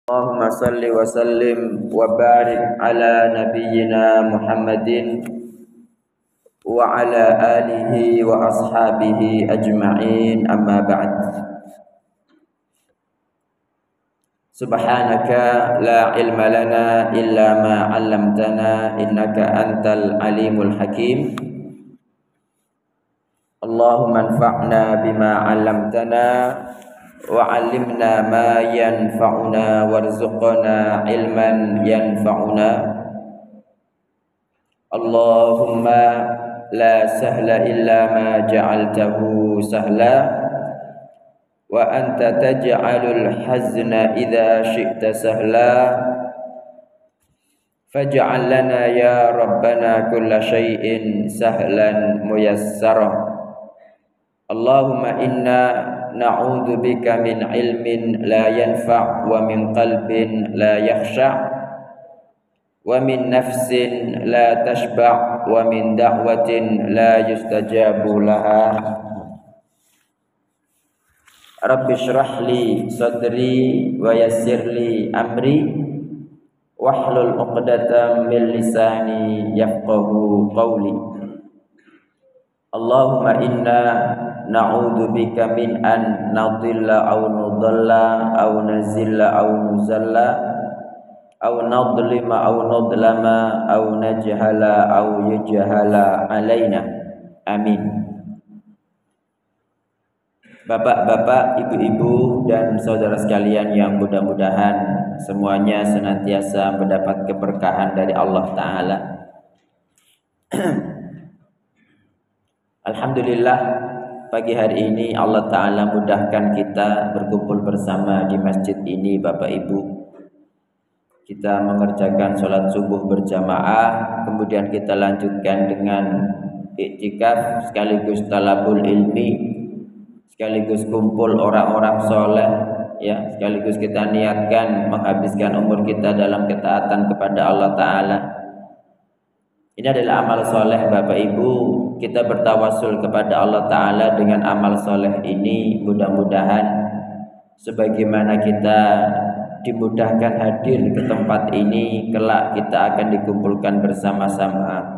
Allahumma salli wa sallim wa barik ala nabiyyina Muhammadin wa ala alihi wa ashabihi ajma'in, amma ba'd. Subhanaka la ilma lana illa ma 'allamtana innaka antal alimul hakim. Allahumma anfa'na bima 'allamtana wa'allimna ma yanfa'una warzuqna ilman yanfa'una. Allahumma la sahla illa ma ja'altahu sahla wa anta taj'alul hazna idza syi'ta sahla faj'al lana ya rabbana kulla syai'in sahlan muyassara. Allahumma inna na'udzu bika min ilmin la yanfa' wa min qalbin la yakhsha' wa min nafsin la tashba' wa min da'watin la yustajabu laha. Rabbi shrah li sadri wa yassir li amri wahlul 'uqdatam min lisani yafqahu qawli. Allahumma inna na'udzu bika min an nadilla aw nudalla aw nazilla aw nuzalla aw nadlima aw nudlama aw najhala aw yujhala alaina. Amin. Bapak-bapak, ibu-ibu dan saudara sekalian yang mudah-mudahan semuanya senantiasa mendapat keberkahan dari Allah Ta'ala. Alhamdulillah, pagi hari ini Allah Ta'ala mudahkan kita berkumpul bersama di masjid ini, Bapak Ibu. Kita mengerjakan sholat subuh berjamaah, kemudian kita lanjutkan dengan iktikaf sekaligus talabul ilmi, sekaligus kumpul orang-orang soleh, ya, sekaligus kita niatkan menghabiskan umur kita dalam ketaatan kepada Allah Ta'ala. Ini adalah amal soleh, Bapak Ibu. Kita bertawasul kepada Allah Ta'ala dengan amal soleh ini. Mudah-mudahan sebagaimana kita dimudahkan hadir ke tempat ini, kelak kita akan dikumpulkan bersama-sama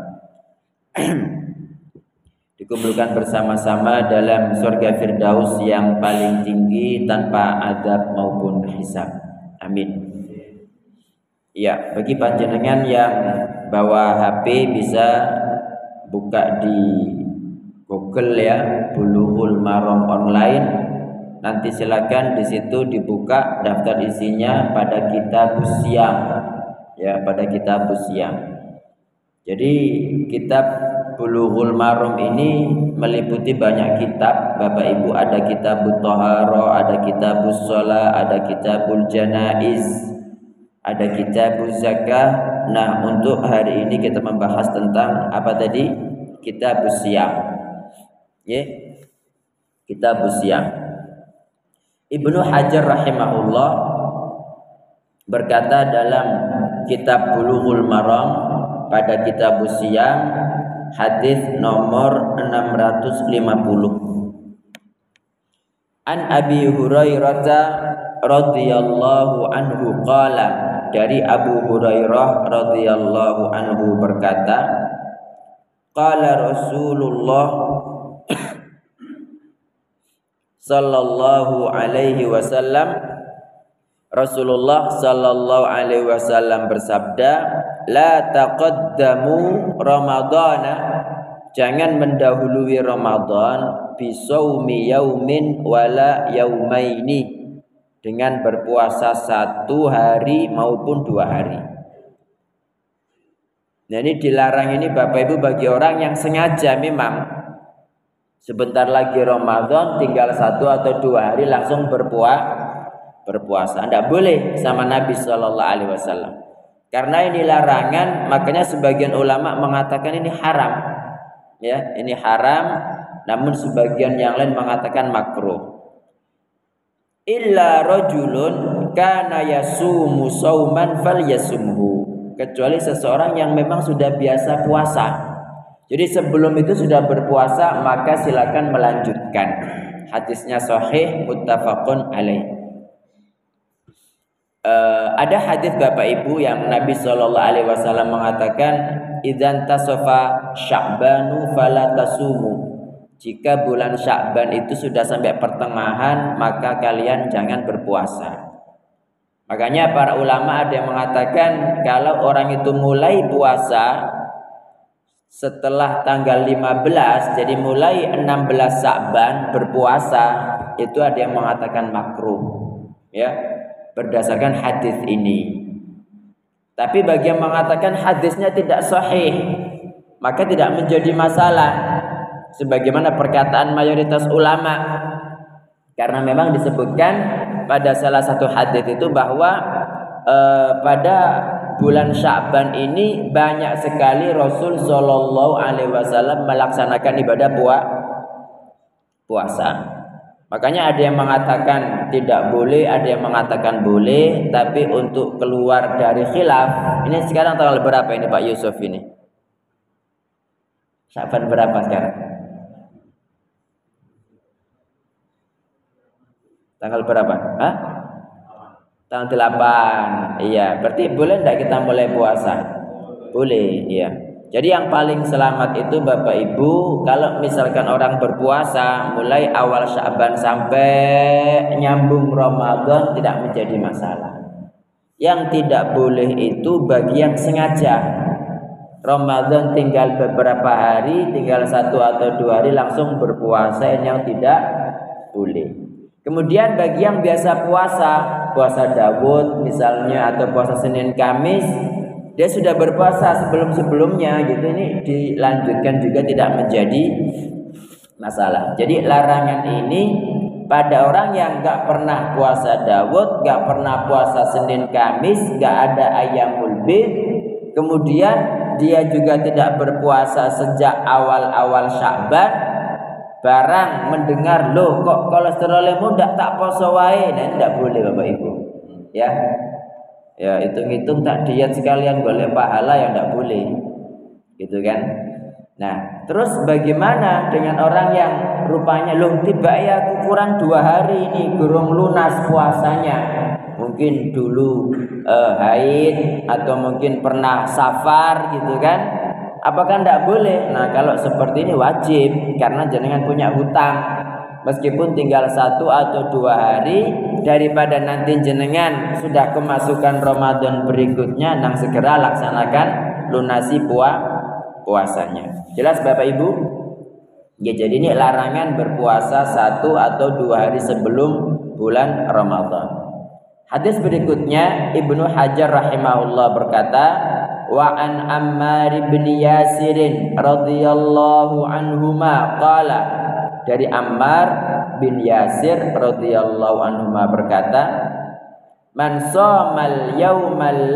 dikumpulkan bersama-sama dalam surga Firdaus yang paling tinggi tanpa azab maupun hisab. Amin. Ya, bagi panjenengan yang bawa HP bisa buka di Google ya, Bulughul Maram online. Nanti silakan di situ dibuka daftar isinya pada kitab Siam. Ya, pada kitab Siam. Jadi kitab Bulughul Maram ini meliputi banyak kitab, Bapak Ibu. Ada kitabut Thahara, ada kitabus Shalah, ada kitabul Janaiz, ada kitabuz Zakah. Nah, untuk hari ini kita membahas tentang apa tadi? Kitabus Siyam. Ya. Kitabus Siyam. Ibnu Hajar rahimahullah berkata dalam kitab Bulughul Maram pada kitabus Siyam, hadis nomor 650. An Abi Hurairah radhiyallahu anhu qala, dari Abu Hurairah radhiyallahu anhu berkata, qala Rasulullah sallallahu alaihi wasallam, Rasulullah sallallahu alaihi wasallam bersabda, la taqaddamu ramadhana, jangan mendahului Ramadan bisaumi yaumin wala yaumaini, dengan berpuasa 1 hari maupun 2 hari. Nah, ini dilarang ini Bapak Ibu bagi orang yang sengaja memang sebentar lagi Ramadan, tinggal 1 atau 2 hari langsung berpuasa. Tidak boleh sama Nabi Sallallahu Alaihi Wasallam. Karena ini larangan, makanya sebagian ulama mengatakan ini haram. Ya, ini haram, namun sebagian yang lain mengatakan makruh. Illa rajulun kana yasumu sauman falyasumhu, kecuali seseorang yang memang sudah biasa puasa. Jadi sebelum itu sudah berpuasa, maka silakan melanjutkan. Hadisnya sahih muttafaqun alaih. ada hadis Bapak Ibu yang Nabi Shallallahu Alaihi Wasallam mengatakan, idzan tasofa Sya'banu fala tasumu. Jika bulan Sya'ban itu sudah sampai pertengahan, maka kalian jangan berpuasa. Makanya para ulama ada yang mengatakan kalau orang itu mulai puasa setelah tanggal 15, jadi mulai 16 Sya'ban berpuasa, itu ada yang mengatakan makruh, ya, berdasarkan hadis ini. Tapi bagi yang mengatakan hadisnya tidak sahih, maka tidak menjadi masalah, sebagaimana perkataan mayoritas ulama, karena memang disebutkan pada salah satu hadis itu bahwa pada bulan Sya'ban ini banyak sekali Rasul Shallallahu Alaihi Wasallam melaksanakan ibadah puasa. Makanya ada yang mengatakan tidak boleh, ada yang mengatakan boleh, tapi untuk keluar dari khilaf, ini sekarang tanggal berapa ini Pak Yusuf ini? Sya'ban berapa sekarang? Tanggal berapa? Hah? Tanggal 8. Iya, berarti boleh enggak kita mulai puasa? Boleh, iya. Jadi yang paling selamat itu Bapak Ibu, kalau misalkan orang berpuasa mulai awal Sya'ban sampai nyambung Ramadan tidak menjadi masalah. Yang tidak boleh itu bagi yang sengaja. Ramadan tinggal beberapa hari, tinggal 1 atau 2 hari langsung berpuasa, yang tidak boleh. Kemudian bagi yang biasa puasa Daud misalnya, atau puasa Senin Kamis, dia sudah berpuasa sebelum-sebelumnya gitu, ini dilanjutkan juga tidak menjadi masalah. Jadi larangan ini pada orang yang gak pernah puasa Daud, gak pernah puasa Senin Kamis, gak ada Ayyamul Bid, kemudian dia juga tidak berpuasa sejak awal-awal Sya'ban, barang mendengar loh kok kolesterolmu ndak tak poso wae, nah ndak boleh Bapak Ibu. Ya hitung-hitung tak diet sekalian golek pahala, yang ndak boleh. Gitu kan? Nah, terus bagaimana dengan orang yang rupanya loh tiba ya aku kurang 2 hari ini gurung lunas puasanya. Mungkin dulu haid atau mungkin pernah safar gitu kan? Apakah tidak boleh? Nah, kalau seperti ini wajib, karena jenengan punya hutang. Meskipun tinggal 1 atau 2 hari, daripada nanti jenengan sudah kemasukan Ramadan berikutnya, nang segera laksanakan lunasi puasanya. Jelas Bapak Ibu? Ya, jadi ini larangan berpuasa 1 atau 2 hari sebelum bulan Ramadan. Hadis berikutnya Ibnu Hajar rahimahullah berkata, wa an Ammar bin Yasir radhiyallahu anhuma qala, dari Ammar bin Yasir radhiyallahu anhuma berkata, man shamal yaumal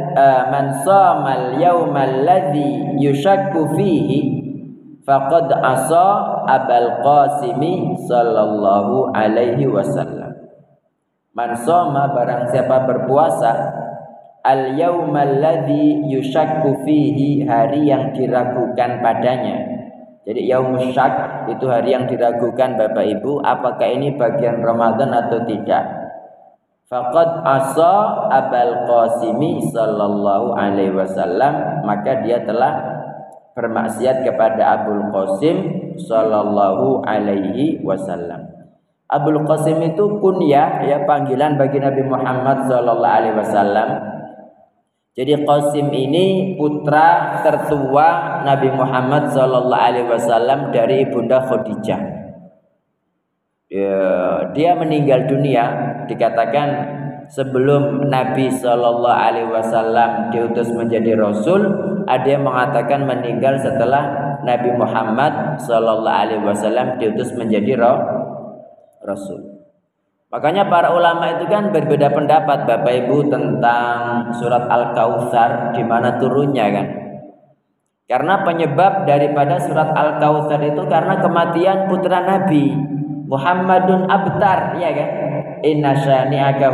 ladzi yushakku fihi faqad asa Abul Qasim sallallahu alaihi wasallam. Man shoma, barang siapa berpuasa, al yaumal ladzi yushakku fihi, hari yang diragukan padanya. Jadi yaumus syak itu hari yang diragukan Bapak Ibu, apakah ini bagian Ramadan atau tidak. Faqad asa Abul Qasim sallallahu alaihi wasallam, maka dia telah bermaksiat kepada Abul Qasim sallallahu alaihi wasallam. Abul Qasim itu kunyah, ya, panggilan bagi Nabi Muhammad sallallahu alaihi wasallam. Jadi Qasim ini putra tertua Nabi Muhammad sallallahu alaihi wasallam dari Ibunda Khadijah. Ya, dia meninggal dunia dikatakan sebelum Nabi sallallahu alaihi wasallam diutus menjadi rasul. Ada yang mengatakan meninggal setelah Nabi Muhammad sallallahu alaihi wasallam diutus menjadi rasul. Makanya para ulama itu kan berbeda pendapat Bapak Ibu tentang surat Al-Kautsar, di mana turunnya kan. Karena penyebab daripada surat Al-Kautsar itu karena kematian putra Nabi Muhammadun Abtar, ya kan? Inna syani'aka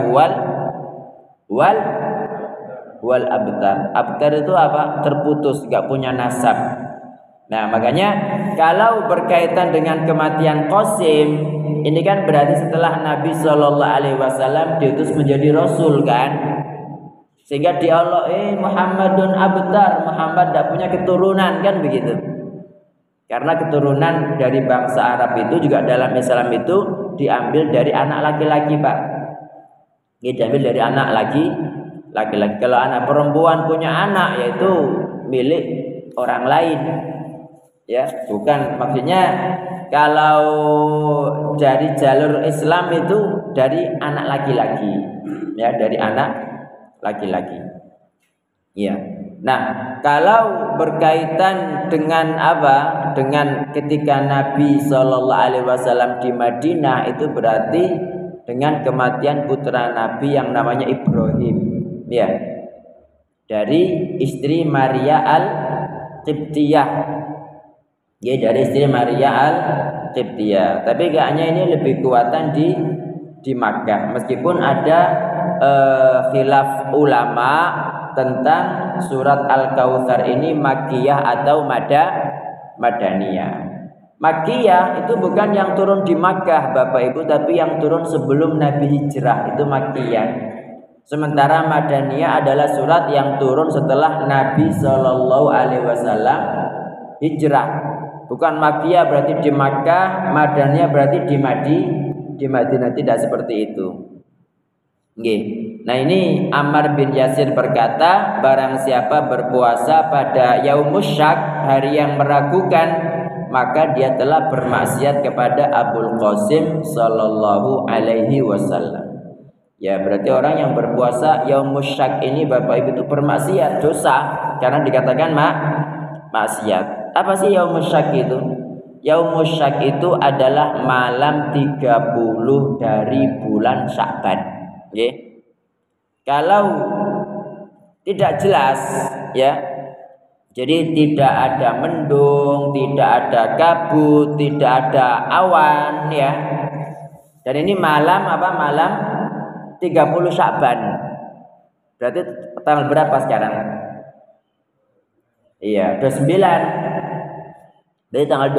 wal abtar. Abtar itu apa? Terputus, gak punya nasab. Nah, makanya kalau berkaitan dengan kematian Qasim, ini kan berarti setelah Nabi Shallallahu Alaihi Wasallam diutus menjadi Rasul kan, sehingga di Allah Muhammadun abtar, Muhammad tidak punya keturunan kan begitu. Karena keturunan dari bangsa Arab itu juga dalam Islam itu diambil dari anak laki-laki, Pak. Ini diambil dari anak laki-laki. Kalau anak perempuan punya anak, yaitu milik orang lain. Ya, bukan maksudnya kalau dari jalur Islam itu dari anak laki-laki. Ya, dari anak laki-laki. Ya. Nah, kalau berkaitan dengan apa? Dengan ketika Nabi Shallallahu Alaihi Wasallam di Madinah, itu berarti dengan kematian putra Nabi yang namanya Ibrahim, ya, dari istri Maria al-Qibtiyah, ya, dari istri Maria al-Qibtiyah. Tapi kayaknya ini lebih kuatan di Makkah, meskipun ada khilaf ulama tentang surat Al-Kautsar ini Makkiyah atau Madaniyah. Makkiyah itu bukan yang turun di Makkah Bapak Ibu, tapi yang turun sebelum Nabi hijrah, itu Makkiyah. Sementara Madaniyah adalah surat yang turun setelah Nabi Shallallahu Alaihi Wasallam hijrah. Bukan Makkiyah berarti di Makkah, Madaniyah berarti di Madinah, tidak seperti itu. Nggih. Nah, ini Ammar bin Yasir berkata, barang siapa berpuasa pada Yaumus Syak, hari yang meragukan, maka dia telah bermaksiat kepada Abul Qasim sallallahu alaihi wasallam. Ya, berarti orang yang berpuasa Yaumus Syak ini Bapak Ibu itu bermaksiat, dosa, karena dikatakan maksiat. Apa sih Yaumus Syak itu? Yaumus Syak itu adalah malam 30 dari bulan Sya'ban. Nggih. Kalau tidak jelas, ya, jadi tidak ada mendung, tidak ada kabut, tidak ada awan, ya. Dan ini malam apa? Malam 30 Sya'ban. Berarti tanggal berapa sekarang? Iya, 29. Jadi tanggal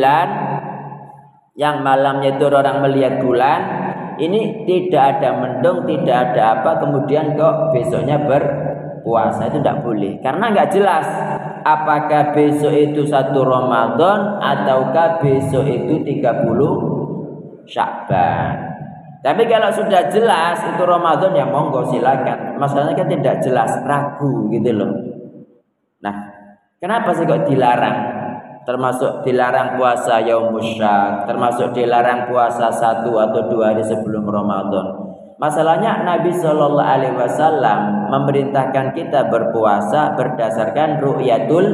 29 yang malamnya itu orang melihat bulan. Ini tidak ada mendung, tidak ada apa, kemudian kok besoknya berpuasa, itu tidak boleh. Karena nggak jelas apakah besok itu 1 Ramadan ataukah besok itu 30 Sya'ban. Tapi kalau sudah jelas itu Ramadan, ya monggo silakan. Masalahnya kan tidak jelas, ragu gitu loh. Nah, kenapa sih kok dilarang? Termasuk dilarang puasa Yaumus Syak, termasuk dilarang puasa 1 atau 2 hari sebelum Ramadan. Masalahnya Nabi Shallallahu Alaihi Wasallam memerintahkan kita berpuasa berdasarkan ru'yatul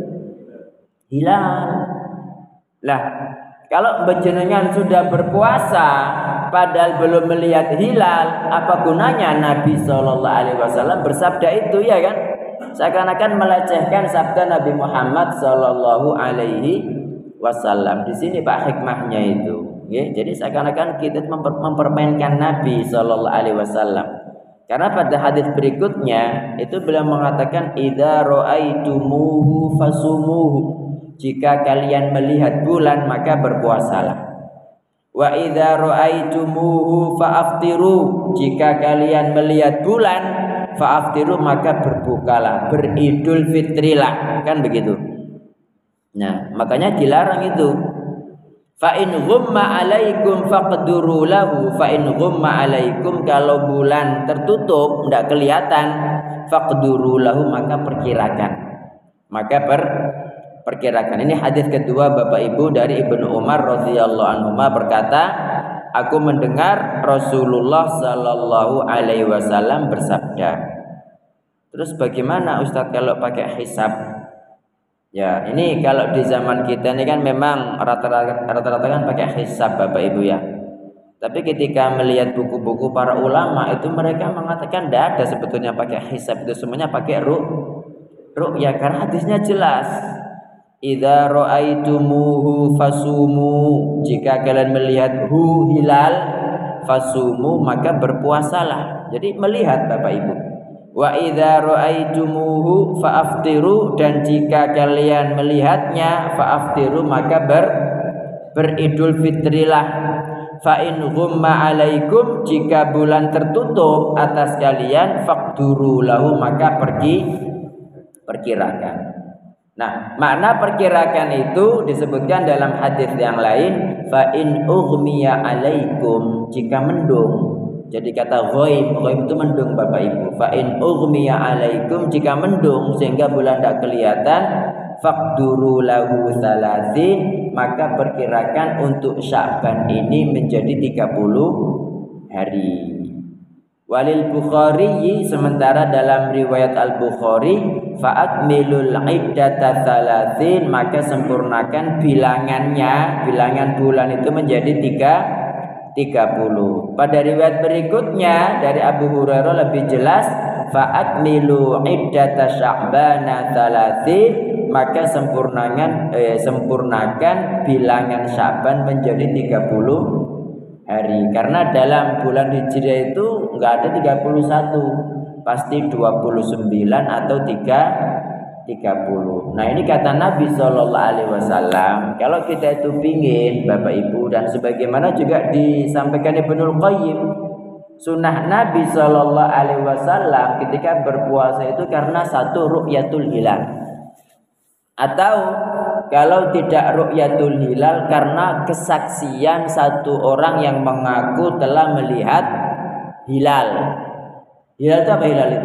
hilal. Lah, kalau jenengan sudah berpuasa padahal belum melihat hilal, apa gunanya Nabi Shallallahu Alaihi Wasallam bersabda itu, ya kan? Seakan-akan melecehkan sabda Nabi Muhammad Sallallahu Alaihi Wasallam. Di sini Pak hikmahnya itu, ya. Jadi seakan-akan kita mempermainkan Nabi Sallallahu Alaihi Wasallam. Karena pada hadis berikutnya itu beliau mengatakan, idza ra'aitumuhu fasumuhu. Jika kalian melihat bulan maka berpuasalah. Wa idza ra'aitumuhu fa'aftiru. Jika kalian melihat bulan fa'aftiru maka berbukalah, beridul fitrilah, kan begitu. Nah, makanya dilarang itu. Fa in ghumma alaikum faqduru lahu. Fa in ghumma alaikum, kalau bulan tertutup tidak kelihatan, faqduru lahu maka perkirakan. Maka perkirakan. Ini hadis kedua Bapak Ibu dari Ibnu Umar radhiyallahu anhu berkata, aku mendengar Rasulullah Sallallahu Alaihi Wasallam bersabda. Terus bagaimana Ustadz kalau pakai hisab? Ya, ini kalau di zaman kita ini kan memang rata-rata kan pakai hisab Bapak Ibu, ya. Tapi ketika melihat buku-buku para ulama itu mereka mengatakan tidak ada sebetulnya pakai hisab, itu semuanya pakai ru'ya, karena hadisnya jelas. Idza ra'aitumuhu fasumu. Jika kalian melihat hilal fasumu maka berpuasalah. Jadi melihat Bapak Ibu. Wa idza ra'aitumuhu fa'aftiru, dan jika kalian melihatnya fa'aftiru maka beridul fitrilah. Fa in ghumma alaikum, jika bulan tertutup atas kalian, faqduru lahu, maka perkirakan. Nah, makna perkirakan itu disebutkan dalam hadis yang lain, fa in ughmiya alaikum, jika mendung. Jadi kata ghaib itu mendung Bapak Ibu. Fa in ughmiya alaikum, jika mendung sehingga bulan tidak kelihatan, faqduru lahu 30, maka perkirakan untuk Sya'ban ini menjadi 30 hari. Walil Bukhari, sementara dalam riwayat Al-Bukhari, fa'akmilul iddata 30, maka sempurnakan bilangannya, bilangan bulan itu menjadi 30. Pada riwayat berikutnya dari Abu Hurairah lebih jelas, fa'akmilu iddata Sya'bana 30, maka sempurnakan bilangan Sya'ban menjadi 30 hari. Karena dalam bulan Hijriah itu enggak ada 31, pasti 29 atau 30. Nah, ini kata Nabi Shallallahu Alaihi Wasallam. Kalau kita itu pingin, Bapak Ibu, dan sebagaimana juga disampaikan Ibnul Qayyim, sunnah Nabi Shallallahu Alaihi Wasallam ketika berpuasa itu karena satu ru'yatul hilal, atau kalau tidak ru'yatul hilal karena kesaksian satu orang yang mengaku telah melihat hilal. Hilal itu apa? Hilal itu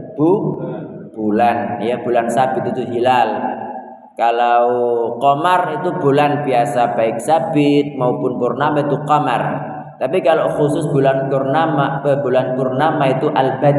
bulan, ya, bulan sabit itu hilal. Kalau qamar itu bulan biasa, baik sabit maupun purnama itu qamar. Tapi kalau khusus bulan purnama itu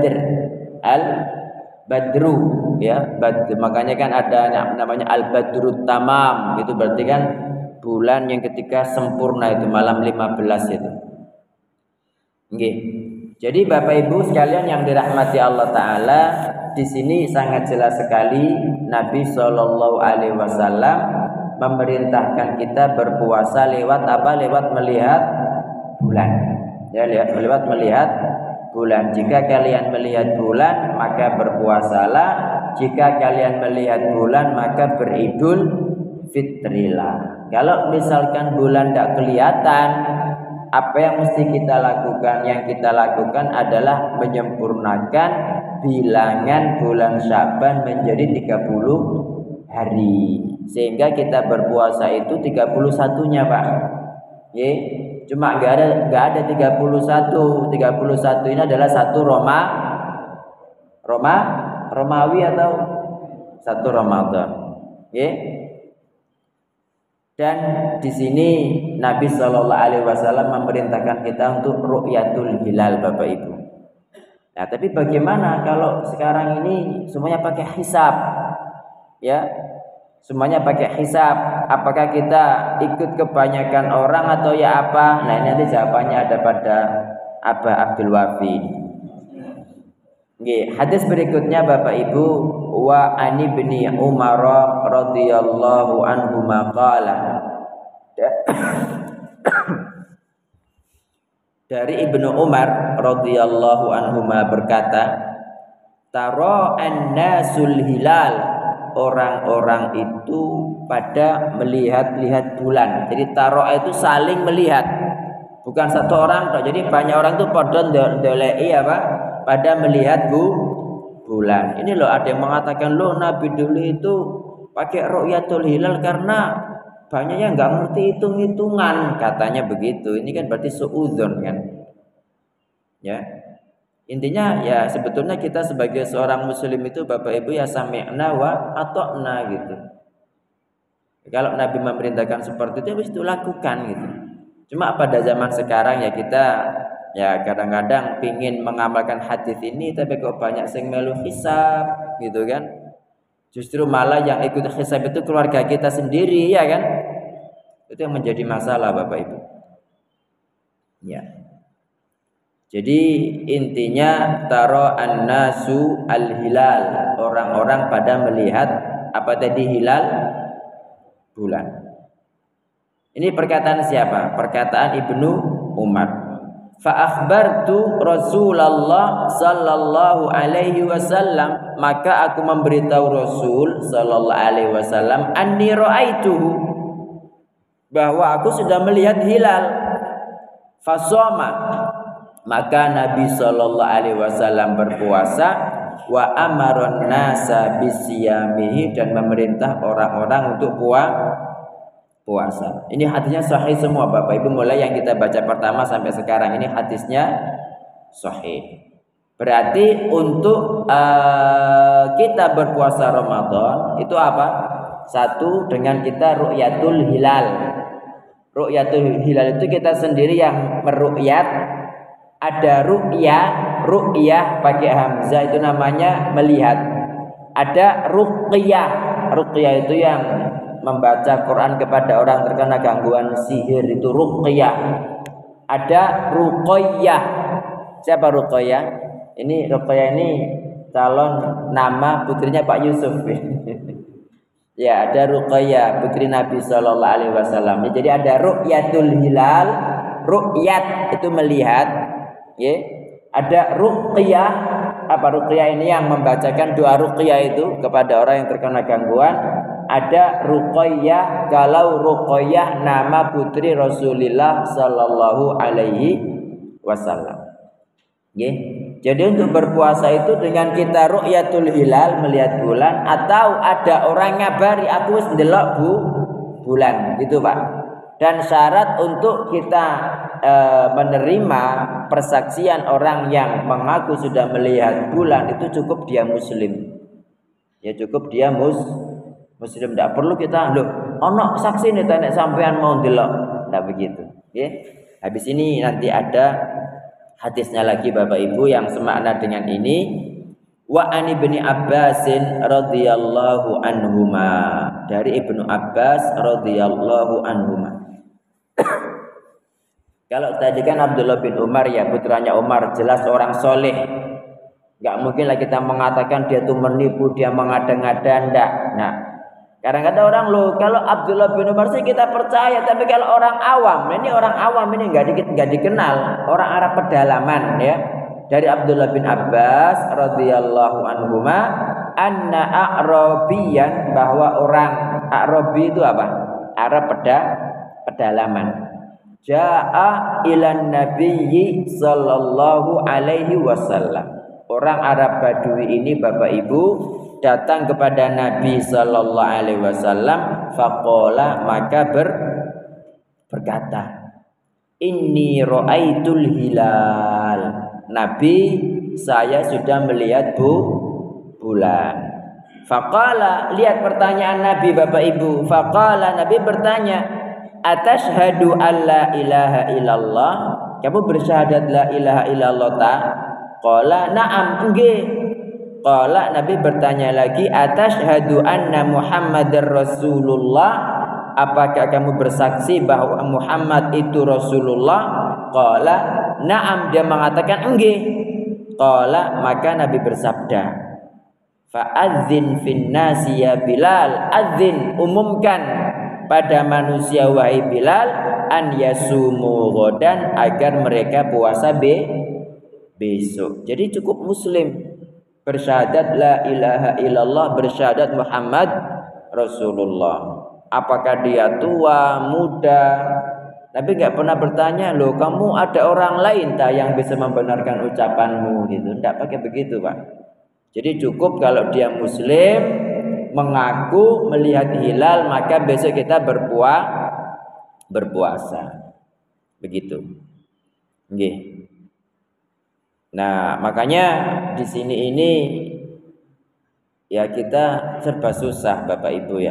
al-badru, ya. Makanya kan ada namanya al-badrut tamam, itu berarti kan bulan yang ketika sempurna itu malam 15 itu. Nggih. Jadi Bapak Ibu sekalian yang dirahmati Allah Ta'ala, di sini sangat jelas sekali Nabi Shallallahu Alaihi Wasallam memerintahkan kita berpuasa lewat apa? Lewat melihat bulan. Ya, lewat melihat bulan. Jika kalian melihat bulan, maka berpuasalah. Jika kalian melihat bulan, maka beridul fitrilah. Kalau misalkan bulan tidak kelihatan, apa yang mesti kita lakukan? Yang kita lakukan adalah menyempurnakan bilangan bulan Sya'ban menjadi 30 hari. Sehingga kita berpuasa itu 31-nya, Pak. Ye, cuma enggak ada 31. 31 ini adalah satu Romawi atau satu Ramadan. Ye. Dan di sini Nabi Shallallahu Alaihi Wasallam memerintahkan kita untuk ru'yatul hilal, Bapak Ibu. Nah, tapi bagaimana kalau sekarang ini semuanya pakai hisab, ya? Semuanya pakai hisab. Apakah kita ikut kebanyakan orang atau ya apa? Nah, ini nanti jawabannya ada pada Abah Abdul Wafi. Nggih, hadis berikutnya Bapak Ibu, wa ani bin Umar radhiyallahu anhu maqala. Dari Ibnu Umar radhiyallahu anhu berkata, tara an-nasul hilal, orang-orang itu pada melihat-lihat bulan. Jadi tara itu saling melihat, bukan satu orang. Jadi banyak orang itu pada ndoleki apa? Pada melihat bulan. Ini loh, ada yang mengatakan loh Nabi dulu itu pakai ru'yatul hilal karena banyak yang nggak ngerti hitung-hitungan, katanya begitu. Ini kan berarti suudzon kan, ya. Intinya ya sebetulnya kita sebagai seorang muslim itu Bapak Ibu ya sami'na wa ata'na gitu. Kalau Nabi memerintahkan seperti itu harus dilakukan gitu. Cuma pada zaman sekarang ya kita ya kadang-kadang pingin mengamalkan hadis ini tapi kok banyak sing melu hisab gitu kan. Justru malah yang ikut hisab itu keluarga kita sendiri, ya kan? Itu yang menjadi masalah Bapak Ibu. Ya. Jadi intinya taro an-nasu al-hilal, orang-orang pada melihat apa tadi? Hilal, bulan. Ini perkataan siapa? Perkataan Ibnu Umar. Fa akhbartu Rasulullah sallallahu alaihi wasallam, maka aku memberitahu Rasul sallallahu alaihi wasallam anni ra'aituhu, bahwa aku sudah melihat hilal. Fasoma, maka Nabi sallallahu alaihi wasallam berpuasa, wa amaron nasa bisyamihi, dan memerintah orang-orang untuk puasa. Ini hadisnya sahih semua Bapak Ibu, mulai yang kita baca pertama sampai sekarang ini hadisnya sahih. Berarti untuk kita berpuasa Ramadan itu apa? Satu, dengan kita ru'yatul hilal. Ru'yatul hilal itu kita sendiri yang meru'yat. Ada ru'yah pakai hamzah itu namanya melihat. Ada ruqyah. Ruqyah itu yang membaca Quran kepada orang terkena gangguan sihir, itu ruqyah. Ada ruqayyah. Siapa ruqayyah? Ini ruqayyah ini calon nama putrinya Pak Yusuf. Ya, ada Ruqayyah putri Nabi sallallahu alaihi wasallam. Jadi ada ru'yatul hilal, ru'yat itu melihat, ya. Ada ruqyah, apa ruqyah ini yang membacakan doa ruqyah itu kepada orang yang terkena gangguan. Ada Ruqayyah, kalau Ruqayyah nama putri Rasulullah sallallahu alaihi wasallam. Ya. Jadi untuk berpuasa itu dengan kita ru'yatul hilal, melihat bulan, atau ada orang ngabari aku wis ndelok bulan, gitu Pak. Dan syarat untuk kita menerima persaksian orang yang mengaku sudah melihat bulan itu cukup dia muslim. Ya cukup dia muslim, tidak perlu kita ono saksi nih nek sampean mau ndelok, tidak begitu. Ya. Habis ini nanti ada hadisnya lagi Bapak Ibu yang semakna dengan ini. Wa an Ibnu Abbasin radhiyallahu anhuma, dari Ibnu Abbas radhiyallahu anhuma. Kalau tadi kan Abdullah bin Umar, ya putranya Umar, jelas orang soleh. Enggak mungkin lah kita mengatakan dia tuh menipu, dia mengada-ngada, enggak. Nah, kadang-kadang orang kalau Abdullah bin Umar sih kita percaya, tapi kalau orang awam, ini orang awam ini enggak dikenal, orang Arab pedalaman ya. Dari Abdullah bin Abbas radhiyallahu anhuma, anna a'rabiyan, bahwa orang A'rabi itu apa? Arab pedalaman. Ja'a ilan nabiyyi sallallahu alaihi wasallam. Orang Arab Badui ini Bapak Ibu datang kepada Nabi sallallahu alaihi wasallam, faqala, maka berkata, inni ra'aitul hilal. Nabi, saya sudah melihat bulan. Faqala, lihat pertanyaan Nabi Bapak Ibu. Faqala, Nabi bertanya, atashhadu alla ilaha illallah, kamu bersyahadat la ilaha illallah tak? Qala na'am, nggih. Qala, Nabi bertanya lagi, atashhadu anna Muhammadar Rasulullah, apakah kamu bersaksi bahwa Muhammad itu Rasulullah? Qala na'am, dia mengatakan nggih. Qala, maka Nabi bersabda, fa'adzin fin nasi ya Bilal, adzin, umumkan pada manusia wahai Bilal, an yasumu ghadan, agar mereka puasa besok. Jadi cukup muslim bersyahadat la ilaha illallah, bersyahadat Muhammad Rasulullah. Apakah dia tua, muda? Nabi enggak pernah bertanya, loh kamu ada orang lain tak yang bisa membenarkan ucapanmu gitu. Enggak pakai begitu Pak. Jadi cukup kalau dia muslim, mengaku melihat hilal, maka besok kita berpuasa. Begitu. Nggih. Nah, makanya di sini ini ya kita serba susah Bapak Ibu ya.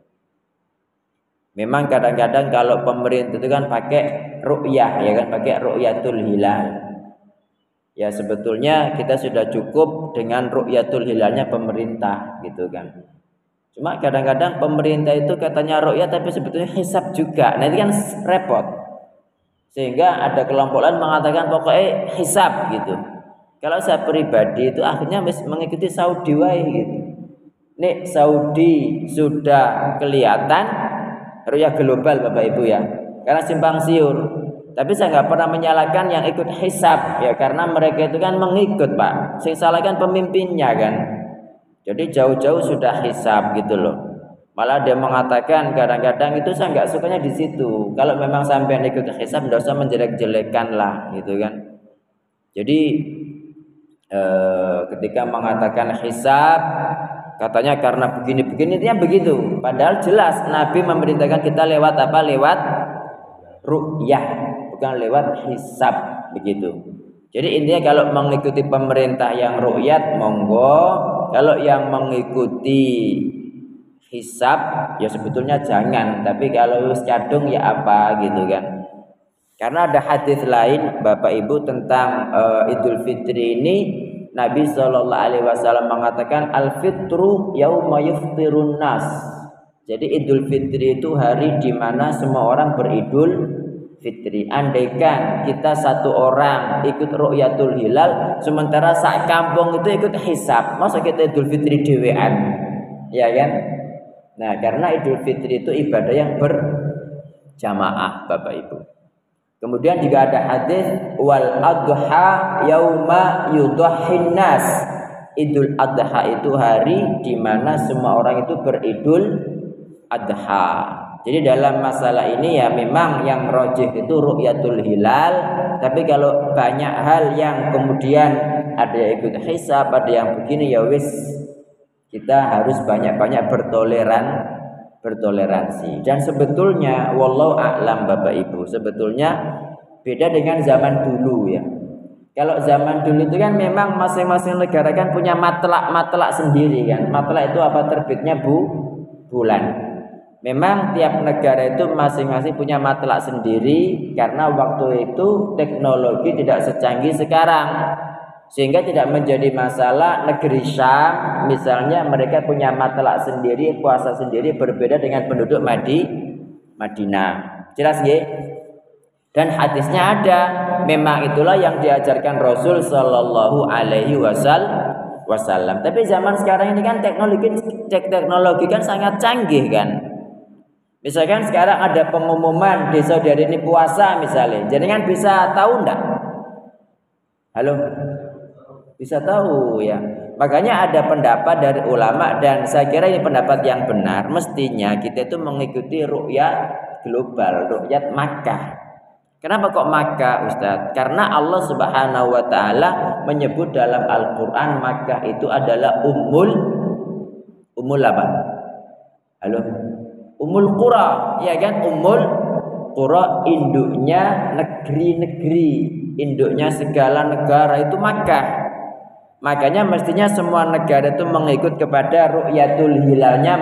Memang kadang-kadang kalau pemerintah itu kan pakai ru'yah, ya kan, pakai ru'yatul hilal. Ya sebetulnya kita sudah cukup dengan ru'yatul hilalnya pemerintah gitu kan. Cuma kadang-kadang pemerintah itu katanya ru'yah tapi sebetulnya hisab juga. Nah itu kan repot. Sehingga ada kelompok lain mengatakan pokoknya hisab gitu. Kalau saya pribadi itu akhirnya mengikuti Saudi wae gitu. Nih Saudi sudah kelihatan ru'yah global Bapak Ibu ya. Karena simpang siur. Tapi saya nggak pernah menyalahkan yang ikut hisab ya, karena mereka itu kan mengikut Pak. Saya salahkan pemimpinnya kan. Jadi jauh-jauh sudah hisab gitu loh. Malah dia mengatakan kadang-kadang itu saya nggak sukanya di situ. Kalau memang sampai ikut hisab, nggak usah menjelek-jelekan lah gitu kan. Jadi ketika mengatakan hisab, katanya karena begini-begini, intinya begitu. Padahal jelas Nabi memerintahkan kita lewat apa? Lewat ru'yah, bukan lewat hisab begitu. Jadi intinya kalau mengikuti pemerintah yang ru'yat monggo, kalau yang mengikuti hisab ya sebetulnya jangan. Tapi kalau cadung ya apa gitu kan. Karena ada hadis lain Bapak Ibu tentang Idul Fitri ini, Nabi Shallallahu Alaihi Wasallam mengatakan al-fitru yauma yuftirun nas. Jadi Idul Fitri itu hari di mana semua orang beridul fitri. Andaikan kita satu orang ikut ru'yatul hilal, sementara sak kampung itu ikut hisab, masa kita Idul Fitri dewean, ya kan? Nah, karena Idul Fitri itu ibadah yang berjamaah Bapak Ibu. Kemudian juga ada hadis wal adha yauma yudhhin nas. Idul Adha itu hari di mana semua orang itu beridul adha. Jadi dalam masalah ini ya memang yang rojih itu ru'yatul hilal. Tapi kalau banyak hal yang kemudian ada yang ikut hisab, ada yang begini, ya wis kita harus banyak-banyak bertoleransi. Dan sebetulnya wallahu a'lam Bapak Ibu, sebetulnya beda dengan zaman dulu ya. Kalau zaman dulu itu kan memang masing-masing negara kan punya matlak sendiri kan. Matlak itu apa? Terbitnya bulan. Memang tiap negara itu masing-masing punya matlak sendiri, karena waktu itu teknologi tidak secanggih sekarang, sehingga tidak menjadi masalah. Negeri Syam misalnya mereka punya matlak sendiri, puasa sendiri, berbeda dengan penduduk Madinah. Jelas ya? Dan hadisnya ada. Memang itulah yang diajarkan Rasul Shallallahu Alaihi Wasallam. Tapi zaman sekarang ini kan teknologi kan sangat canggih kan. Misalkan sekarang ada pengumuman di saudari ini puasa misalnya, jadi kan bisa tahu enggak? Halo? Bisa tahu ya. Makanya ada pendapat dari ulama, dan saya kira ini pendapat yang benar. Mestinya kita itu mengikuti ru'yat global, ru'yat Makkah. Kenapa kok Makkah Ustaz? Karena Allah Subhanahu wa taala menyebut dalam Al-Qur'an Makkah itu adalah ummul apa? Halo? Ummul Qura, ya kan? Ummul Qura, induknya negeri-negeri, induknya segala negara itu Makkah. Makanya mestinya semua negara itu mengikut kepada ru'yatul hilalnya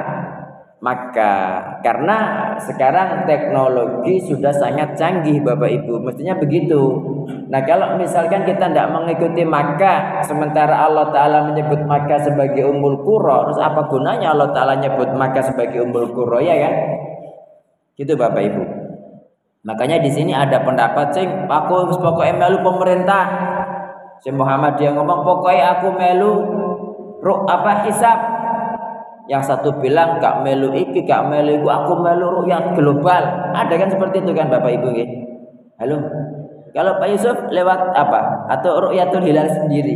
Makkah. Karena sekarang teknologi sudah sangat canggih Bapak Ibu, mestinya begitu. Nah, kalau misalkan kita tidak mengikuti Makkah, sementara Allah Ta'ala menyebut Makkah sebagai Ummul Qura, terus apa gunanya Allah Ta'ala nyebut Makkah sebagai Ummul Qura, ya kan? Gitu Bapak Ibu. Makanya di sini ada pendapat sing aku pokoknya melu pemerintah. Si Muhammad dia ngomong pokoknya aku melu hisab. Yang satu bilang gak melu iki, gak melu iku, aku melu ru'yat global. Ada kan seperti itu kan Bapak Ibu nggih? Halo. Kalau Pak Yusuf lewat apa? Atau ru'yatul hilal sendiri?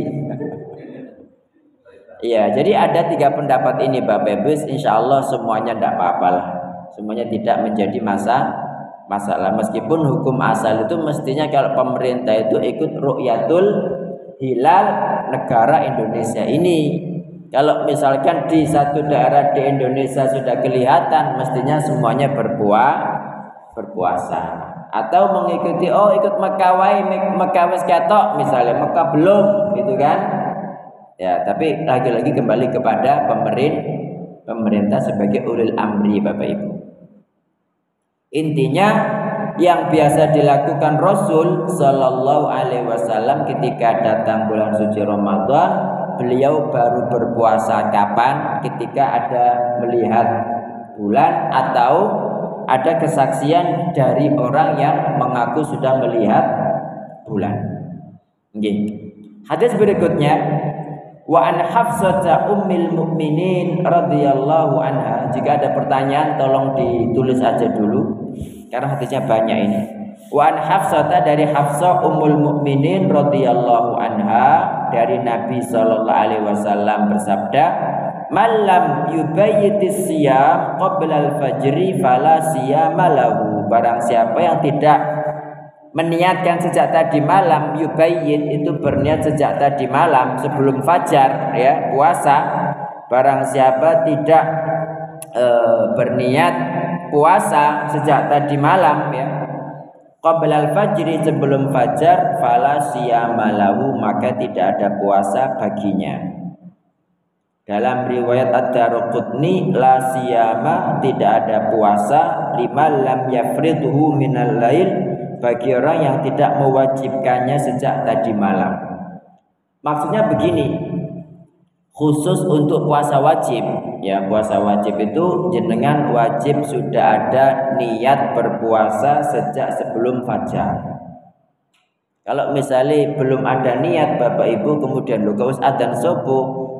Iya, jadi ada 3 pendapat ini Bapak Ibu. Insyaallah semuanya tidak apa-apa lah. Semuanya tidak menjadi masalah. Meskipun hukum asal itu mestinya kalau pemerintah itu ikut ru'yatul hilal negara Indonesia ini. Kalau misalkan di satu daerah di Indonesia sudah kelihatan, mestinya semuanya berpuasa. Atau mengikuti ikut Mekah wis ketok misalnya, Mekah belum gitu kan. Ya, tapi lagi-lagi kembali kepada pemerintah sebagai ulil amri Bapak Ibu. Intinya yang biasa dilakukan Rasul Sallallahu Alaihi Wasallam ketika datang bulan suci Ramadan, beliau baru berpuasa kapan? Ketika ada melihat bulan atau ada kesaksian dari orang yang mengaku sudah melihat bulan. Okay. Hadis berikutnya, wa an Hafsah ummil mukminin radhiyallahu anha. Jika ada pertanyaan tolong ditulis aja dulu karena hadisnya banyak ini. Wa an Hafsah, dari Hafsah ummul mukminin radhiyallahu anha, dari Nabi sallallahu alaihi wasallam bersabda, "Malam yubayyitis siyam qabla al-fajri fala siyama lahu." Barang siapa yang tidak meniatkan sejak tadi malam, yubayyit itu berniat sejak tadi malam sebelum fajar ya, puasa. Barang siapa tidak berniat puasa sejak tadi malam ya, qabla al-fajri, sebelum fajar, fala siyama lahu, maka tidak ada puasa baginya. Dalam riwayat Ad-Daraqutni, la siyama, tidak ada puasa, liman lam yafridhu minal lail, bagi orang yang tidak mewajibkannya sejak tadi malam. Maksudnya begini, khusus untuk puasa wajib ya, puasa wajib itu jenengan wajib sudah ada niat berpuasa sejak sebelum fajar. Kalau misalnya belum ada niat Bapak Ibu, kemudian lu gaus adzan subuh,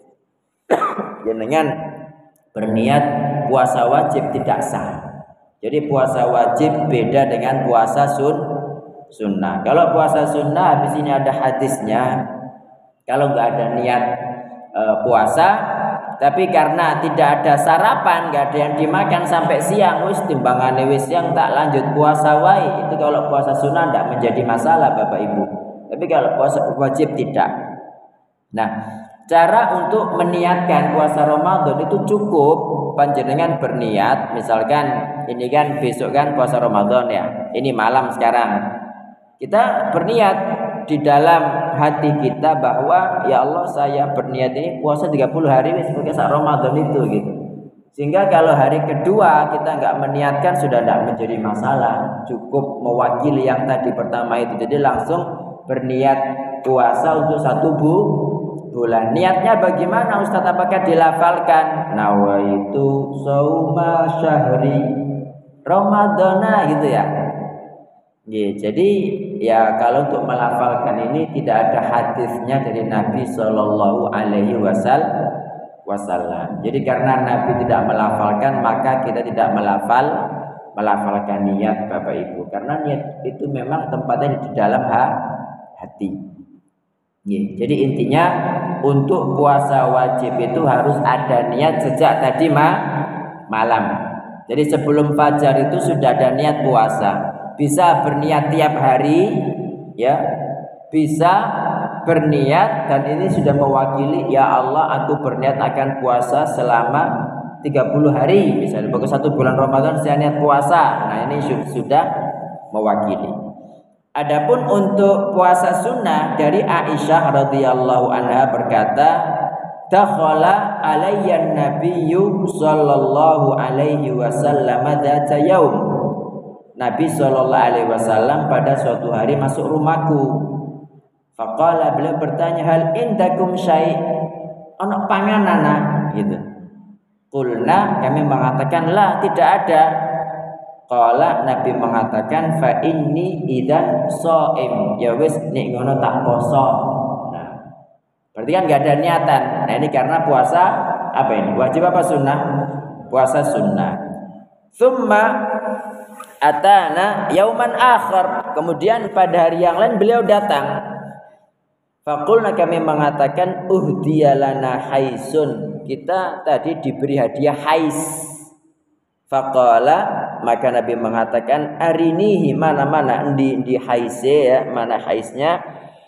jenengan berniat puasa wajib tidak sah. Jadi puasa wajib beda dengan puasa sunnah. Kalau puasa sunnah habis ini ada hadisnya, kalau nggak ada niat puasa, tapi karena tidak ada sarapan, nggak ada yang dimakan sampai siang, wis timbangane wis siang tak lanjut puasa wae, itu kalau puasa sunnah tidak menjadi masalah Bapak Ibu. Tapi kalau puasa wajib tidak. Nah, cara untuk meniatkan puasa Ramadan itu cukup panjenengan berniat, misalkan ini kan besok kan puasa Ramadan ya, ini malam sekarang, kita berniat di dalam hati kita bahwa ya Allah, saya berniat ini puasa 30 hari sebagai saat Ramadan itu gitu. Sehingga kalau hari kedua kita nggak meniatkan sudah tidak menjadi masalah, cukup mewakili yang tadi pertama itu. Jadi langsung berniat puasa untuk 1 bulan. Niatnya bagaimana Ustaz? Apakah dilafalkan? Nawaitu shauma syahri Ramadana gitu ya. Jadi ya kalau untuk melafalkan ini tidak ada hadisnya dari Nabi Shallallahu Alaihi Wasallam. Jadi karena Nabi tidak melafalkan, maka kita tidak melafalkan niat Bapak Ibu. Karena niat itu memang tempatnya di dalam hati. Jadi intinya untuk puasa wajib itu harus ada niat sejak tadi malam. Jadi sebelum fajar itu sudah ada niat puasa. Bisa berniat tiap hari ya, bisa berniat dan ini sudah mewakili ya Allah, aku berniat akan puasa selama 30 hari misalnya, bagus 1 bulan Ramadan saya niat puasa. Nah ini sudah mewakili. Adapun untuk puasa sunnah, dari Aisyah radhiyallahu anha berkata, dakhala alayya nabiyyu sallallahu alaihi wasallam dzata yaum. Nabi sallallahu alaihi wasallam pada suatu hari masuk rumahku. Faqala, beliau bertanya, hal indakum syai', ana panganana gitu. Qulna, kami mengatakan la, tidak ada. Qala, Nabi mengatakan fa inni idzan shaim, ya wis nek ngono tak poso. Nah, berarti kan enggak ada niatan. Nah ini karena puasa apa ini? Wajib apa sunnah? Puasa sunnah. Tsumma atana yauman akhar, kemudian pada hari yang lain beliau datang. Faqulna, kami mengatakan uhdiyalana haisun, kita tadi diberi hadiah hais. Faqala, maka Nabi mengatakan arinihi, mana di haise ya, mana haisnya.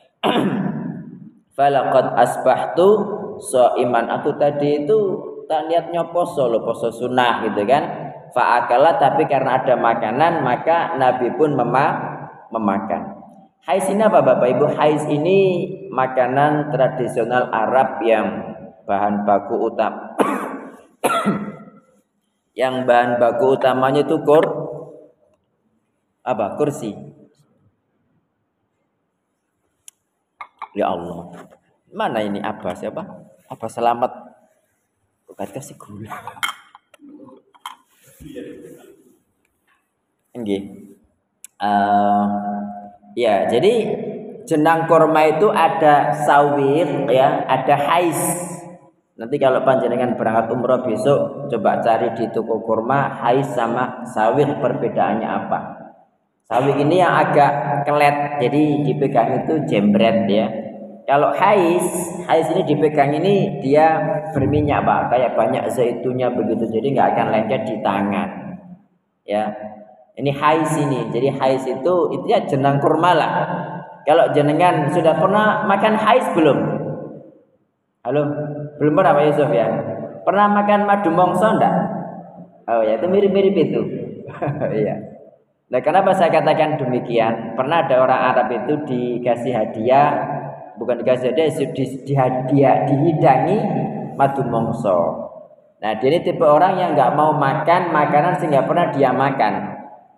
Falaqad asbahtu shaiman, aku tadi itu tak niatnya poso poso sunnah gitu kan. Fa'akala, tapi karena ada makanan maka Nabi pun memakan. Hais ini apa Bapak Ibu? Hais ini makanan tradisional Arab yang bahan baku utama yang bahan baku utamanya itu kursi. Ya Allah, mana ini siapa? Selamat bukan kasih gula. Ya, jadi jenang kurma itu ada sawir ya, ada hais. Nanti kalau panjenengan berangkat umroh besok coba cari di toko kurma hais sama sawir perbedaannya apa. Sawik ini yang agak kelet, jadi dipegang itu jembret ya. Kalau hais ini dipegang ini dia berminyak Pak, kayak banyak zaitunnya begitu, jadi nggak akan lengket di tangan. Ya, ini hais ini. Jadi hais itu ya jenang kurma lah. Kalau jenengan sudah pernah makan hais belum? Halo, belum pernah Pak Yusuf ya? Pernah makan madu mongso enggak? Oh ya, itu mirip-mirip itu. Iya. Nah, kenapa saya katakan demikian? Pernah ada orang Arab itu dikasih hadiah, bukan dikasih hadiah, dihidangi madu mongso. Nah, dia ini tipe orang yang nggak mau makan makanan sehingga pernah dia makan.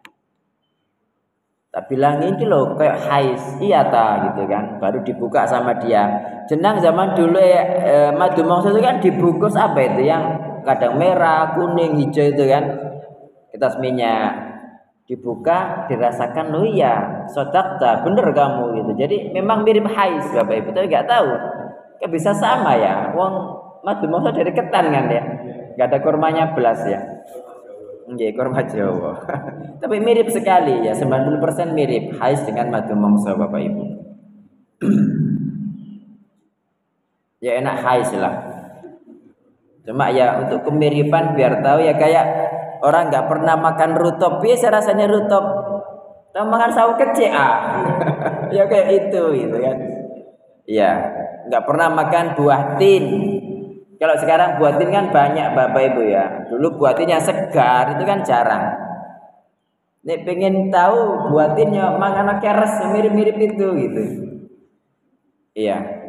Tak bilang ini loh kayak hais, iya ta gitu kan. Baru dibuka sama dia. Jenang zaman dulu madu mongso itu kan dibungkus apa itu yang kadang merah, kuning, hijau itu kan. Kertas minyak. Dibuka, dirasakan loh iya, sodakta, bener kamu gitu. Jadi memang mirip hais Bapak Ibu, tapi nggak tahu. Kayak bisa sama ya. Wong madu mongso dari ketan kan ya. Nggak ada kurmanya belas ya. Nggih, kurma Jawa. Tapi mirip sekali ya, 90% mirip hais dengan madu mongso Bapak Ibu. Ya enak hais lah. Cuma ya untuk kemiripan biar tahu ya kayak orang nggak pernah makan rutop, biasa rasanya rutop. Tahu makan sawo kecil ya kayak itu gitu kan. Iya, nggak pernah makan buah tin. Kalau sekarang buah tin kan banyak Bapak Ibu ya. Dulu buah tin yang segar itu kan jarang. Nek pengen tahu buah tin yang makan keres mirip-mirip itu gitu. Iya.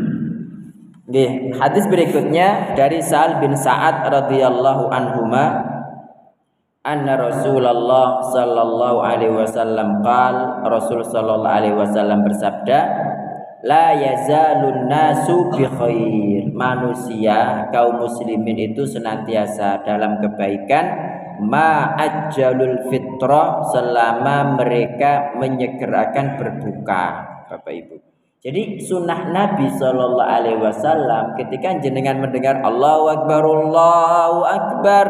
Nggih, hadis berikutnya dari Sa'al bin Sa'ad radhiyallahu anhuma anna Rasulullah sallallahu alaihi wasallam Rasul sallallahu alaihi wasallam bersabda, la yazalun nasu bi khair. Manusia kaum muslimin itu senantiasa dalam kebaikan ma ajjalul fitrah, selama mereka menyegerakan berbuka Bapak Ibu. Jadi sunnah Nabi sallallahu alaihi wasallam ketika jenengan mendengar Allahu Akbar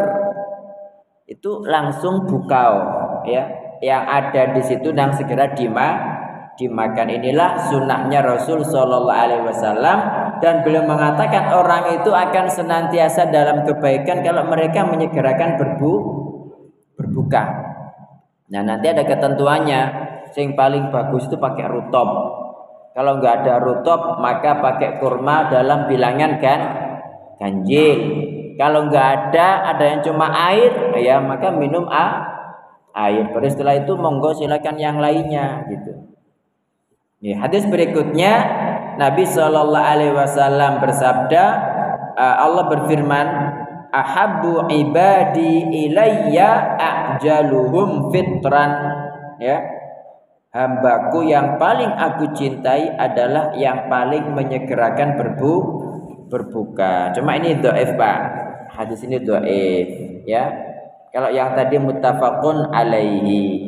itu langsung buka ya. Yang ada di situ dan segera dimakan. Inilah sunnahnya Rasul sallallahu alaihi wasallam, dan beliau mengatakan orang itu akan senantiasa dalam kebaikan kalau mereka menyegerakan berbuka. Nah, nanti ada ketentuannya. Yang paling bagus itu pakai rutop. Kalau nggak ada rutop maka pakai kurma dalam bilangan ganjil. Kalau nggak ada yang cuma air ya maka minum air. Baru setelah itu monggo silakan yang lainnya gitu. Ya, hadis berikutnya Nabi sallallahu alaihi wasallam bersabda, Allah berfirman, ahabbu ibadi ilayya ajaluhum fitran, ya. Hambaku yang paling aku cintai adalah yang paling menyegerakan berbuka. Cuma ini dhaif Pak. Hadis ini dhaif ya. Kalau yang tadi muttafaqun alaihi.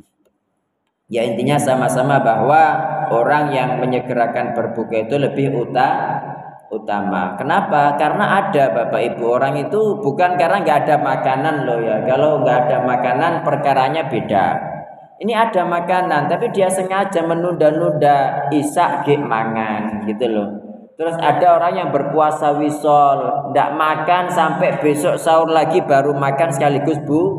Ya intinya sama-sama bahwa orang yang menyegerakan berbuka itu lebih utama. Kenapa? Karena ada Bapak Ibu, orang itu bukan karena nggak ada makanan loh ya. Kalau nggak ada makanan perkaranya beda. Ini ada makanan tapi dia sengaja menunda-nunda isak gek mangan gitu loh. Terus ada orang yang berpuasa wisol, ndak makan sampai besok sahur lagi baru makan sekaligus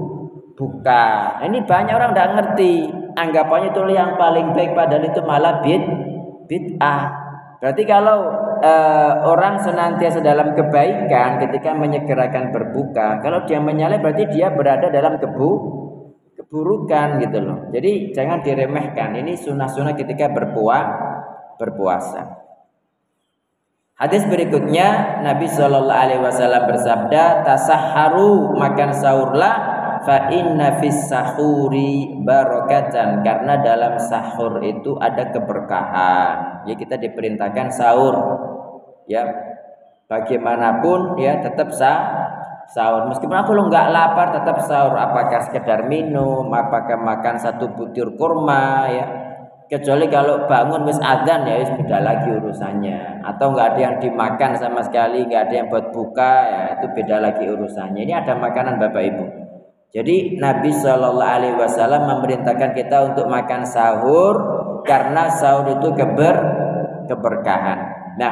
buka. Ini banyak orang ndak ngerti. Anggapannya itu yang paling baik padahal itu malah bid'ah. Berarti kalau orang senantiasa dalam kebaikan ketika menyegerakan berbuka, kalau dia menyalahi berarti dia berada dalam keburukan gitu loh. Jadi jangan diremehkan. Ini sunnah-sunnah ketika berpuasa. Hadis berikutnya Nabi sallallahu alaihi wasallam bersabda, tasahharu, makan sahurlah, fa inna fis sahuri barakatan, karena dalam sahur itu ada keberkahan. Ya kita diperintahkan sahur. Ya. Bagaimanapun ya tetap sahur. Meskipun aku lo nggak lapar tetap sahur. Apakah sekedar minum, apakah makan satu butir kurma ya. Kecuali kalau bangun wis adzan ya wis beda lagi urusannya. Atau nggak ada yang dimakan sama sekali, nggak ada yang buat buka ya itu beda lagi urusannya. Ini ada makanan Bapak Ibu. Jadi Nabi Shallallahu Alaihi Wasallam memerintahkan kita untuk makan sahur karena sahur itu keberkahan. Nah,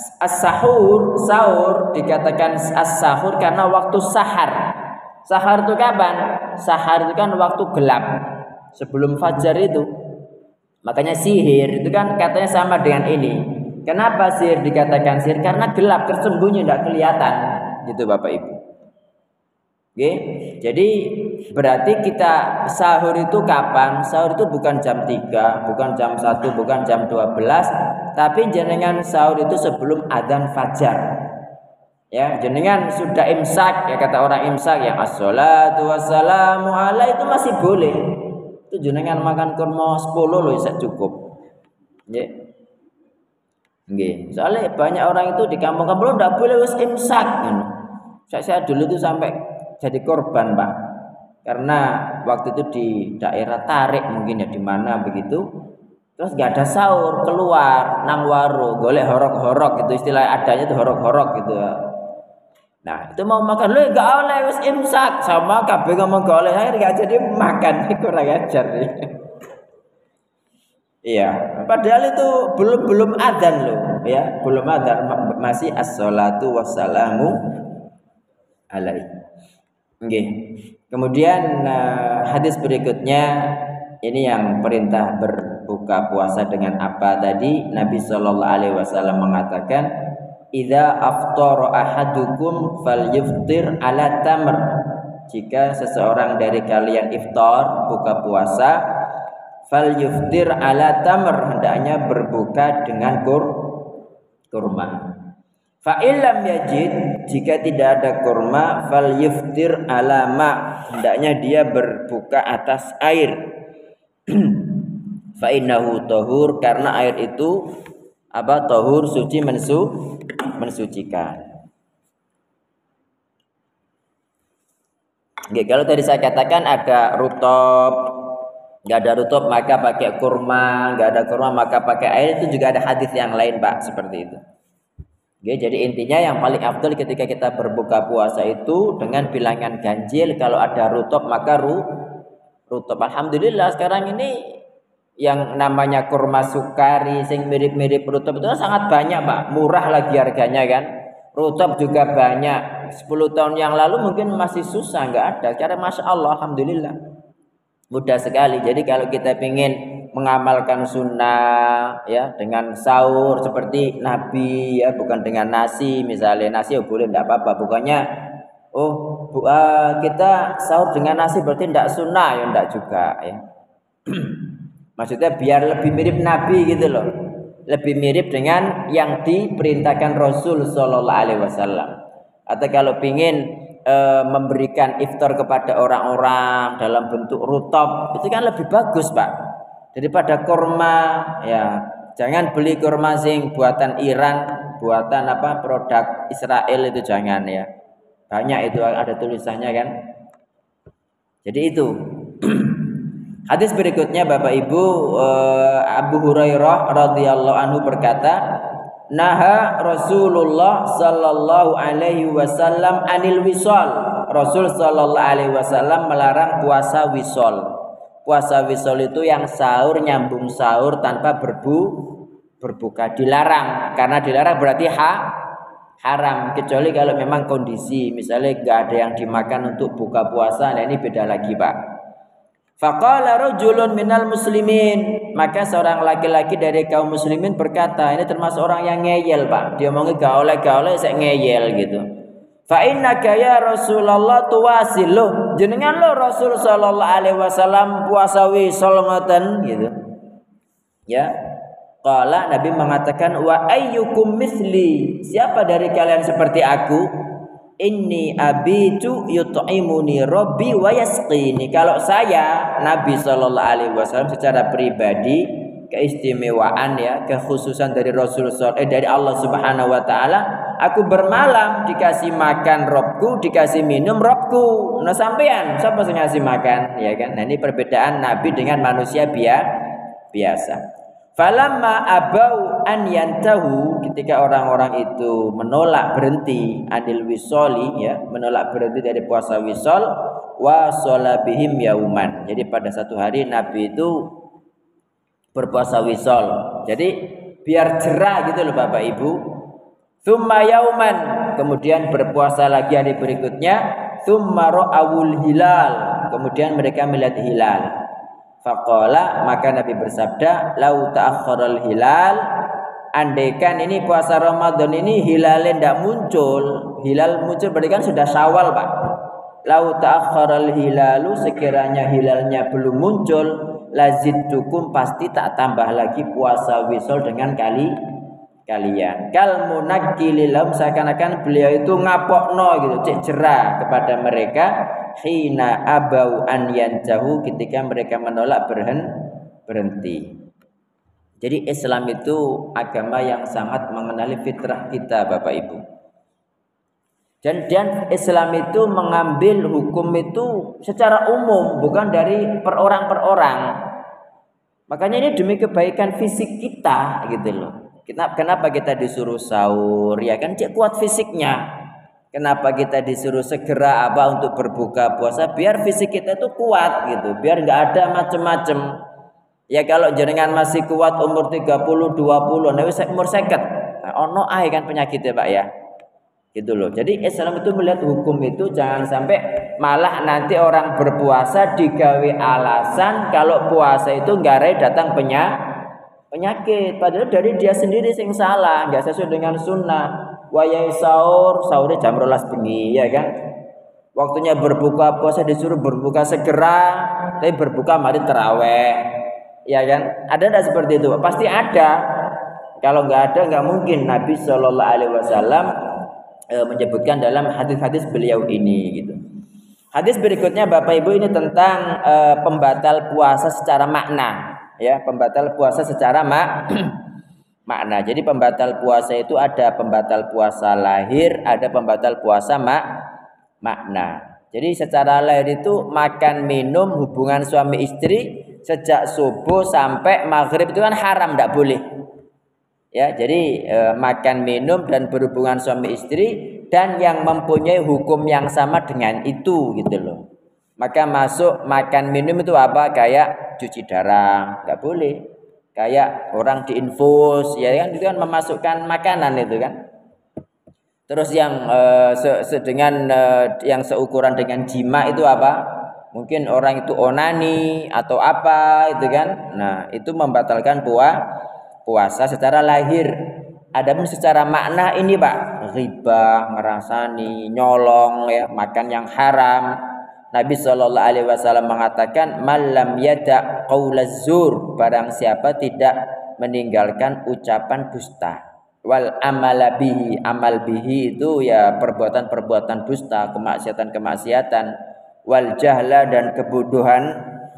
sahur dikatakan as-sahur karena waktu sahar. Sahar itu kapan? Sahar itu kan waktu gelap sebelum fajar itu. Makanya sihir itu kan katanya sama dengan ini. Kenapa sihir dikatakan sihir? Karena gelap, tersembunyi, tidak kelihatan. Gitu Bapak Ibu. Oke, jadi berarti kita sahur itu kapan? Sahur itu bukan jam 3, bukan jam 1, bukan jam 12, tapi jenengan sahur itu sebelum adzan fajar. Ya, jenengan sudah imsak, ya kata orang imsak yang as-salatu wassalamu ala itu masih boleh. Itu jenengan makan kurma 10 loh bisa cukup. Nggih. Nggih. Soalnya banyak orang itu di kampung-kampung enggak boleh wis imsak. Saya dulu itu sampai jadi korban, Pak. Karena waktu itu di daerah Tarik mungkin ya di mana begitu. Terus enggak ada sahur, keluar nang warung, golek horok-horok gitu istilah adanya itu horok-horok gitu ya. Nah, itu mau makan lu enggak oleh wis imsak sama kabeh ngomong enggak oleh akhirnya enggak jadi makan kurang ajar nih. Iya, padahal itu belum adzan loh, ya, belum adzan masih as-salatu wassalamu alaihi. Okay. Kemudian hadis berikutnya ini yang perintah berbuka puasa dengan apa tadi? Nabi Shallallahu Alaihi Wasallam mengatakan, "Idza aftara ahadukum falyuftir ala tamr." Jika seseorang dari kalian iftar buka puasa, falyuftir ala tamr, hendaknya berbuka dengan kurma. Fa illam yajid, jika tidak ada kurma, fal yuftir ala ma, hendaknya dia berbuka atas air. Fa innahu tahur, karena air itu apa? Tahur, suci, mensucikan. Oke, kalau tadi saya katakan ada rutop, nggak ada rutop maka pakai kurma, nggak ada kurma maka pakai air, itu juga ada hadis yang lain Pak seperti itu. Oke, jadi intinya yang paling afdal ketika kita berbuka puasa itu dengan bilangan ganjil. Kalau ada rutop maka rutop. Alhamdulillah sekarang ini yang namanya kurma sukari sing mirip-mirip rutop itu sangat banyak Pak. Murah lagi harganya kan. Rutop juga banyak. 10 tahun yang lalu mungkin masih susah, nggak ada. Sekarang Masya Allah, Alhamdulillah mudah sekali. Jadi kalau kita ingin mengamalkan sunnah ya dengan sahur seperti Nabi ya, bukan dengan nasi. Misalnya nasi ya boleh, tidak apa-apa. Bukannya kita sahur dengan nasi berarti tidak sunnah, ya tidak juga ya. Maksudnya biar lebih mirip Nabi gitu loh, lebih mirip dengan yang diperintahkan Rasul Shallallahu Alaihi Wasallam. Atau kalau pingin memberikan iftar kepada orang-orang dalam bentuk rutop, itu kan lebih bagus Pak daripada kurma ya. Jangan beli kurma sing buatan Iran, buatan apa, produk Israel itu jangan ya. Banyak itu ada tulisannya kan. Jadi itu. Hadis berikutnya Bapak Ibu, Abu Hurairah radhiyallahu anhu berkata, "Naha Rasulullah sallallahu alaihi wasallam anil wisal." Rasul sallallahu alaihi wasallam melarang puasa wisal. Puasa wisol itu yang sahur nyambung sahur tanpa berbuka, dilarang. Karena dilarang berarti haram, kecuali kalau memang kondisi misalnya gak ada yang dimakan untuk buka puasa. Nah ini beda lagi Pak. Faqala rajulun minal muslimin, maka seorang laki-laki dari kaum muslimin berkata, ini termasuk orang yang ngeyel Pak. Dia ngomongnya gak oleh saya ngeyel gitu. Fa innaka ya Rasulullah tuwasil, loh jenengan lo Rasul sallallahu alaihi wasallam puasa wisol ngoten gitu. Ya. Qala, Nabi mengatakan, wa ayyukum misli, siapa dari kalian seperti aku? Inni abitu yut'imuni rabbi wa yasqini. Kalau saya Nabi sallallahu alaihi wasallam secara pribadi, keistimewaan ya, kekhususan dari dari Allah Subhanahu wa taala, aku bermalam dikasih makan Robku, dikasih minum Robku. Nah sampean siapa yang ngasih makan ya kan? Nah ini perbedaan Nabi dengan manusia biasa. Falamma abau an yantahu, ketika orang-orang itu menolak berhenti anil wisoli ya, menolak berhenti dari puasa wisol, wasala bihim yauman. Jadi pada satu hari Nabi itu berpuasa wisol. Jadi biar jerah gitu loh Bapak Ibu. Tsumma yauman, kemudian berpuasa lagi hari berikutnya. Tsumma ra'awul hilal, kemudian mereka melihat hilal. Faqala, maka Nabi bersabda, lau ta'akhkharal hilal, andaikan ini puasa Ramadan ini hilalnya tidak muncul. Hilal muncul berarti kan sudah Syawal, Pak. Lau ta'akhkharal hilalu, sekiranya hilalnya belum muncul, lazidtukum, pasti tak tambah lagi puasa wisol dengan kalian. Kal munakkililhum, seakan-akan beliau itu ngapokno gitu, cek jerah kepada mereka. Hina abau an yanjahu, ketika mereka menolak berhenti. Jadi Islam itu agama yang sangat mengenali fitrah kita Bapak Ibu. Dan Islam itu mengambil hukum itu secara umum, bukan dari per orang. Makanya ini demi kebaikan fisik kita gitu loh. Kenapa kita disuruh sahur? Ya kan cek kuat fisiknya. Kenapa kita disuruh segera untuk berbuka puasa? Biar fisik kita itu kuat gitu. Biar nggak ada macem-macem. Ya kalau jenengan masih kuat umur 30, 20, nah umur 50. Nah, ono kan penyakitnya Pak ya. Gitu loh. Jadi Islam itu melihat hukum itu jangan sampai malah nanti orang berpuasa digawe alasan kalau puasa itu nggak datang penyakit. Padahal dari dia sendiri sing salah, nggak sesuai dengan sunnah. Wayai sahurnya jam 12 bengi, ya kan? Waktunya berbuka puasa disuruh berbuka segera, tapi berbuka mari taraweh, ya kan? Ada enggak seperti itu? Pasti ada. Kalau nggak ada, nggak mungkin Nabi Shallallahu Alaihi Wasallam menyebutkan dalam hadis-hadis beliau ini, gitu. Hadis berikutnya Bapak Ibu ini tentang pembatal puasa secara makna, ya, pembatal puasa secara makna. Jadi pembatal puasa itu ada pembatal puasa lahir, ada pembatal puasa makna. Jadi secara lahir itu makan minum hubungan suami istri sejak subuh sampai maghrib itu kan haram, tidak boleh. Ya, jadi makan minum dan berhubungan suami istri dan yang mempunyai hukum yang sama dengan itu gitu loh. Maka masuk makan minum itu apa? Kayak cuci darah, nggak boleh. Kayak orang diinfus, ya kan, itu kan memasukkan makanan itu kan. Terus yang yang seukuran dengan jima itu apa? Mungkin orang itu onani atau apa itu kan. Nah, itu membatalkan puasa secara lahir. Adapun secara makna ini Pak, riba, ngerasani, nyolong, ya, makan yang haram. Nabi Shallallahu Alaihi Wasallam mengatakan, malam yada qaulaz zur, barang siapa tidak meninggalkan ucapan dusta, wal amala bihi, amal bihi itu ya perbuatan-perbuatan dusta, kemaksiatan-kemaksiatan, wal jahla dan kebodohan,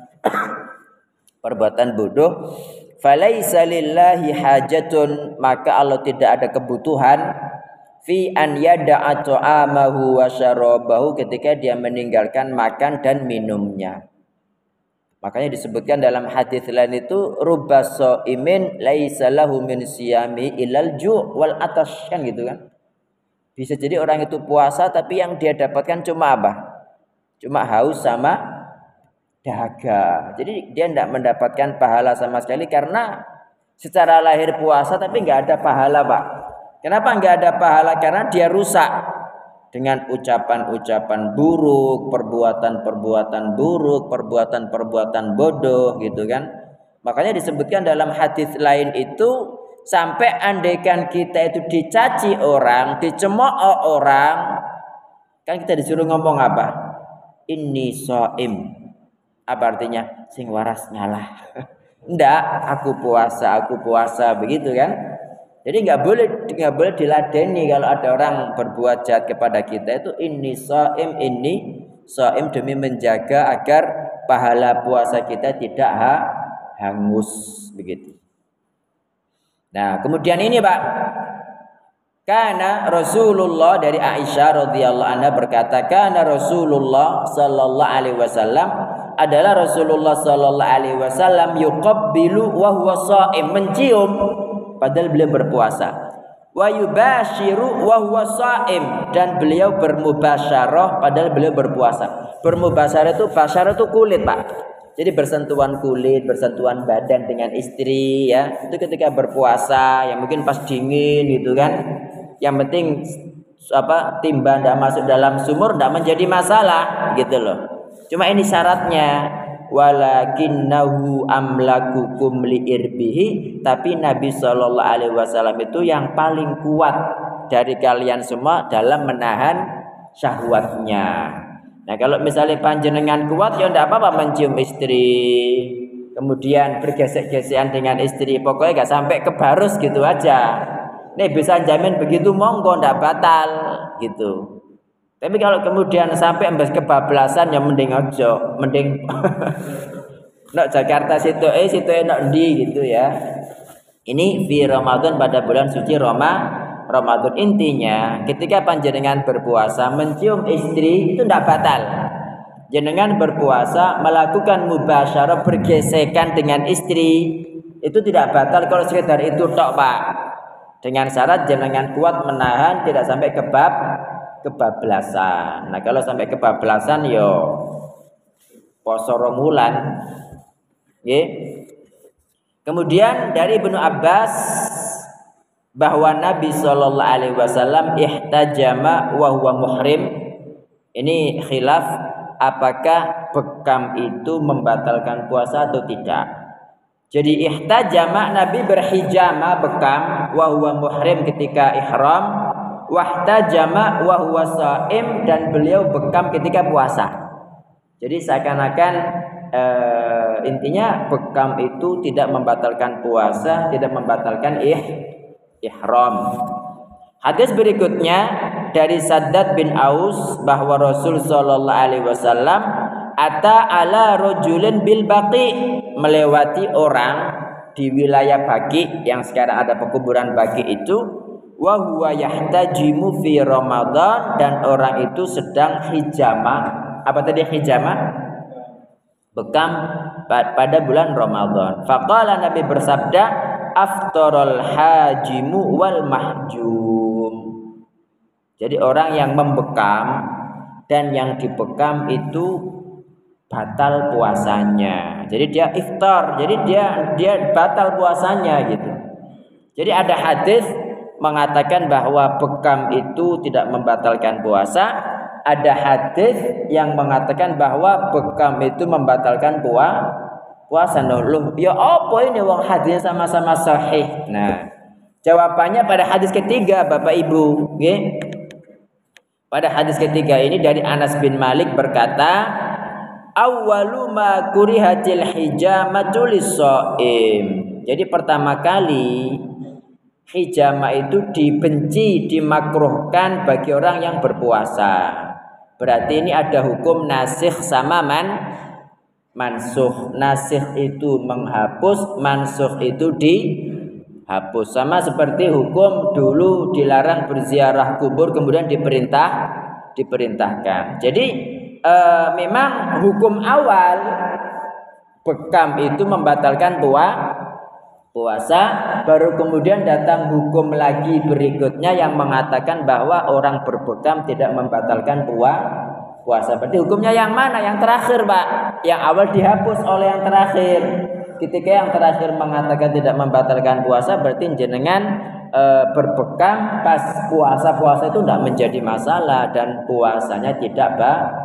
perbuatan bodoh, falaisa lillahi hajatun, maka Allah tidak ada kebutuhan fi an yada'a ta'amahu wa syarabahu, ketika dia meninggalkan makan dan minumnya. Makanya disebutkan dalam hadis lain itu rubbas shaimin laisa lahu min siyami ilal ju' wal atash, kan gitu kan. Bisa jadi orang itu puasa tapi yang dia dapatkan cuma apa? Cuma haus sama dahaga. Jadi dia tidak mendapatkan pahala sama sekali karena secara lahir puasa tapi nggak ada pahala Pak. Kenapa nggak ada pahala? Karena dia rusak dengan ucapan-ucapan buruk, perbuatan-perbuatan buruk, perbuatan-perbuatan bodoh, gitu kan. Makanya disebutkan dalam hadis lain itu, sampai andaikan kita itu dicaci orang, dicemooh orang, kan kita disuruh ngomong apa? Inni shaim. Apa artinya? Sing waras ngalah. Enggak, aku puasa, begitu kan? Jadi nggak boleh diladeni kalau ada orang berbuat jahat kepada kita itu ini shaim demi menjaga agar pahala puasa kita tidak hangus, begitu. Nah, kemudian ini Pak, karena Rasulullah, dari Aisyah radhiyallahu anha berkata, karena Rasulullah sallallahu alaihi wasallam, adalah Rasulullah sallallahu alaihi wasallam yuqabbilu wa huwa shaim, mencium padahal beliau berpuasa. wa yubashiru wa huwa shaim, dan beliau bermubasyarah padahal beliau berpuasa. Bermubasyarah itu, basyarah itu kulit, Pak. Jadi bersentuhan kulit, bersentuhan badan dengan istri ya. Itu ketika berpuasa, yang mungkin pas dingin gitu kan. Yang penting timba tidak masuk dalam sumur tidak menjadi masalah gitu loh. Cuma ini syaratnya, walakinnahu amlakukum liirbihi, tapi Nabi Shallallahu Alaihi Wasallam itu yang paling kuat dari kalian semua dalam menahan syahwatnya. Nah kalau misalnya panjenengan kuat ya tidak apa-apa mencium istri, kemudian bergesek-gesekan dengan istri, pokoknya gak sampai kebarus gitu aja. Nih bisa jamin begitu monggo ndak batal gitu. Tapi kalau kemudian sampai embes kebablasan ya mending ojo, mending nok Jakarta situ nok ndi gitu ya. Ini di Ramadan, pada bulan suci Ramadan. Intinya ketika panjenengan berpuasa mencium istri itu ndak batal. Jenengan berpuasa melakukan mubasyarah bergesekan dengan istri itu tidak batal kalau sekedar itu tok, Pak. Dengan syarat jenengan kuat menahan tidak sampai kebablasan. Nah kalau sampai kebablasan yo poso romulan. Nggih. Kemudian dari Ibnu Abbas bahwa Nabi Shallallahu Alaihi Wasallam ihtajama wa huwa muhrim. Ini khilaf apakah bekam itu membatalkan puasa atau tidak. Jadi ihtajama, Nabi berhijama bekam wa huwa muhrim ketika ihram, wahtajama wa huwa shaim, dan beliau bekam ketika puasa. Jadi seakan-akan intinya bekam itu tidak membatalkan puasa, tidak membatalkan ihram. Hadis berikutnya dari Saddad bin Aus bahwa Rasul sallallahu alaihi wasallam ata ala rajulin bil baqi, melewati orang di wilayah Baqi yang sekarang ada pekuburan Baqi itu, wa huwa yahtajimu fi Ramadan, dan orang itu sedang hijama. Apa tadi hijama? Bekam pada bulan Ramadan. Faqala, Nabi bersabda, aftarul hajimu wal mahjum. Jadi orang yang membekam dan yang dibekam itu batal puasanya. Jadi dia iftar, jadi dia batal puasanya gitu. Jadi ada hadis mengatakan bahwa bekam itu tidak membatalkan puasa. Ada hadis yang mengatakan bahwa bekam itu membatalkan puasa. Loh, ya apa ini wong hadisnya sama-sama sahih. Nah, jawabannya pada hadis ketiga, Bapak Ibu, nggih. Pada hadis ketiga ini dari Anas bin Malik berkata, awwalu ma kurihatil hijamatu lis-shaim. Jadi pertama kali hijama itu dibenci, dimakruhkan bagi orang yang berpuasa. Berarti ini ada hukum nasikh sama mansukh. Nasikh itu menghapus, mansukh itu dihapus. Sama seperti hukum dulu dilarang berziarah kubur kemudian diperintahkan. Jadi memang hukum awal bekam itu membatalkan puasa, baru kemudian datang hukum lagi berikutnya yang mengatakan bahwa orang berbekam tidak membatalkan puasa. Berarti hukumnya yang mana? Yang terakhir, Pak. Yang awal dihapus oleh yang terakhir. Ketika yang terakhir mengatakan tidak membatalkan puasa, berarti jenengan berbekam pas puasa itu tidak menjadi masalah dan puasanya tidak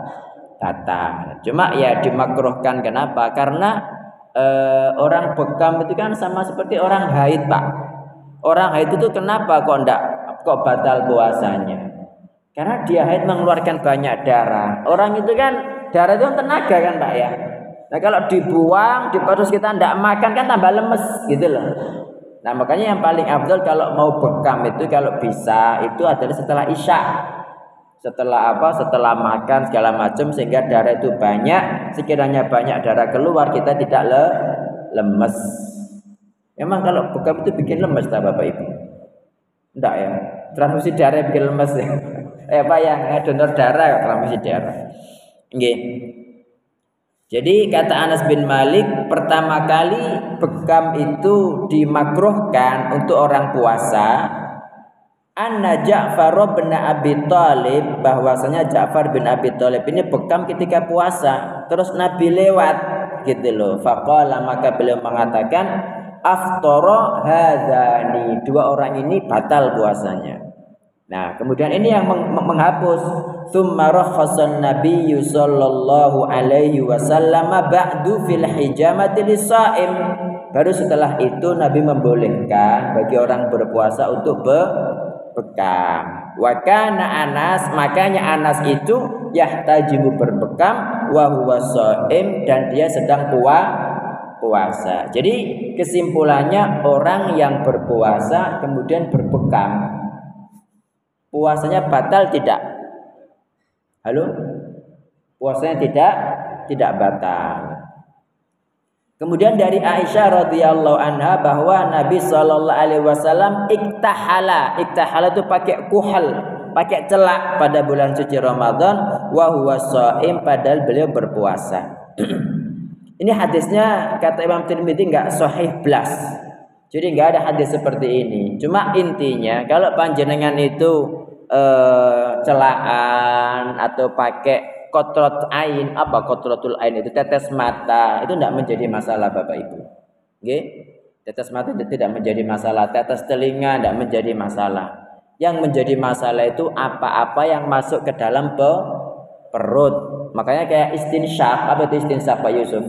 batal. Cuma ya dimakruhkan. Kenapa? Karena orang bekam itu kan sama seperti orang haid, Pak. Orang haid itu kenapa kok batal puasanya? Karena dia haid mengeluarkan banyak darah. Orang itu kan darah itu kan tenaga kan, Pak ya. Nah kalau dibuang, terus kita tidak makan kan tambah lemes gitu loh. Nah makanya yang paling afdal kalau mau bekam itu kalau bisa itu adalah setelah isya. Setelah makan segala macam sehingga darah itu banyak. Sekiranya banyak darah keluar kita tidak lemes. Memang kalau bekam itu bikin lemes tak Bapak Ibu? Enggak ya. Transfusi darah bikin lemes ya. Yang donor darah transfusi darah. Nggih. Jadi kata Anas bin Malik, pertama kali bekam itu dimakruhkan untuk orang puasa anna Ja'far bin Abi Thalib, bahwasanya Ja'far bin Abi Thalib ini bekam ketika puasa, terus Nabi lewat gitu loh. Faqala, maka beliau mengatakan, aftara hadzani, dua orang ini batal puasanya. Nah, kemudian ini yang menghapus. Tsumma rakhasan Nabiyyu sallallahu alaihi wasallam ba'du fil hijamati lis-shaim. Baru setelah itu Nabi membolehkan bagi orang berpuasa untuk bekam. Wa kana Anas, makanya Anas itu yahtajimu berbekam wa huwa shaim, dan dia sedang puasa. Jadi kesimpulannya, orang yang berpuasa kemudian berbekam, puasanya batal tidak? Halo? Puasanya tidak batal. Kemudian dari Aisyah radhiyallahu anha bahwa Nabi sallallahu alaihi wasallam iktahala itu pakai kuhal, pakai celak pada bulan suci Ramadan, wa huwa shaim, padahal beliau berpuasa. Ini hadisnya kata Imam Tirmidzi enggak sahih blas. Jadi enggak ada hadis seperti ini. Cuma intinya kalau panjenengan itu celaan atau pakai kotrot ain, apa kotrotul ain itu, tetes mata, itu tidak menjadi masalah Bapak Ibu. Nggih? Tetes mata itu tidak menjadi masalah, tetes telinga tidak menjadi masalah. Yang menjadi masalah itu apa-apa yang masuk ke dalam perut. Makanya kayak istinsyaq, apa itu istinsyaq Pak Yusuf?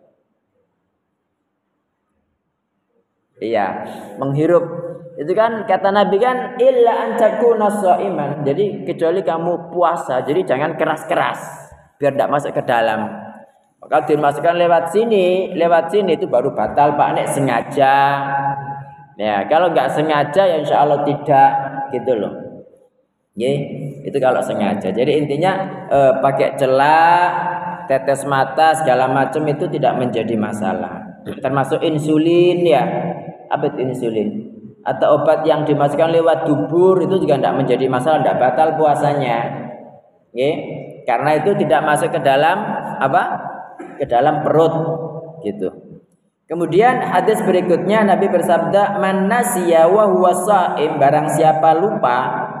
Iya, menghirup. Itu kan kata Nabi kan, illa an takuna shaiman. Jadi kecuali kamu puasa, jadi jangan keras-keras biar tidak masuk ke dalam. Kalau dimasukkan lewat sini itu baru batal Pak, nek sengaja. Ya, kalau nggak sengaja ya insya Allah tidak, gitu loh. Nggih, itu kalau sengaja. Jadi intinya pakai celak, tetes mata segala macam itu tidak menjadi masalah. Termasuk insulin ya. Apa itu insulin? Atau obat yang dimasukkan lewat dubur itu juga tidak menjadi masalah, tidak batal puasanya. Nggih, karena itu tidak masuk ke dalam apa? Ke dalam perut gitu. Kemudian hadis berikutnya Nabi bersabda, man nasiya wa huwa shaim, barang siapa lupa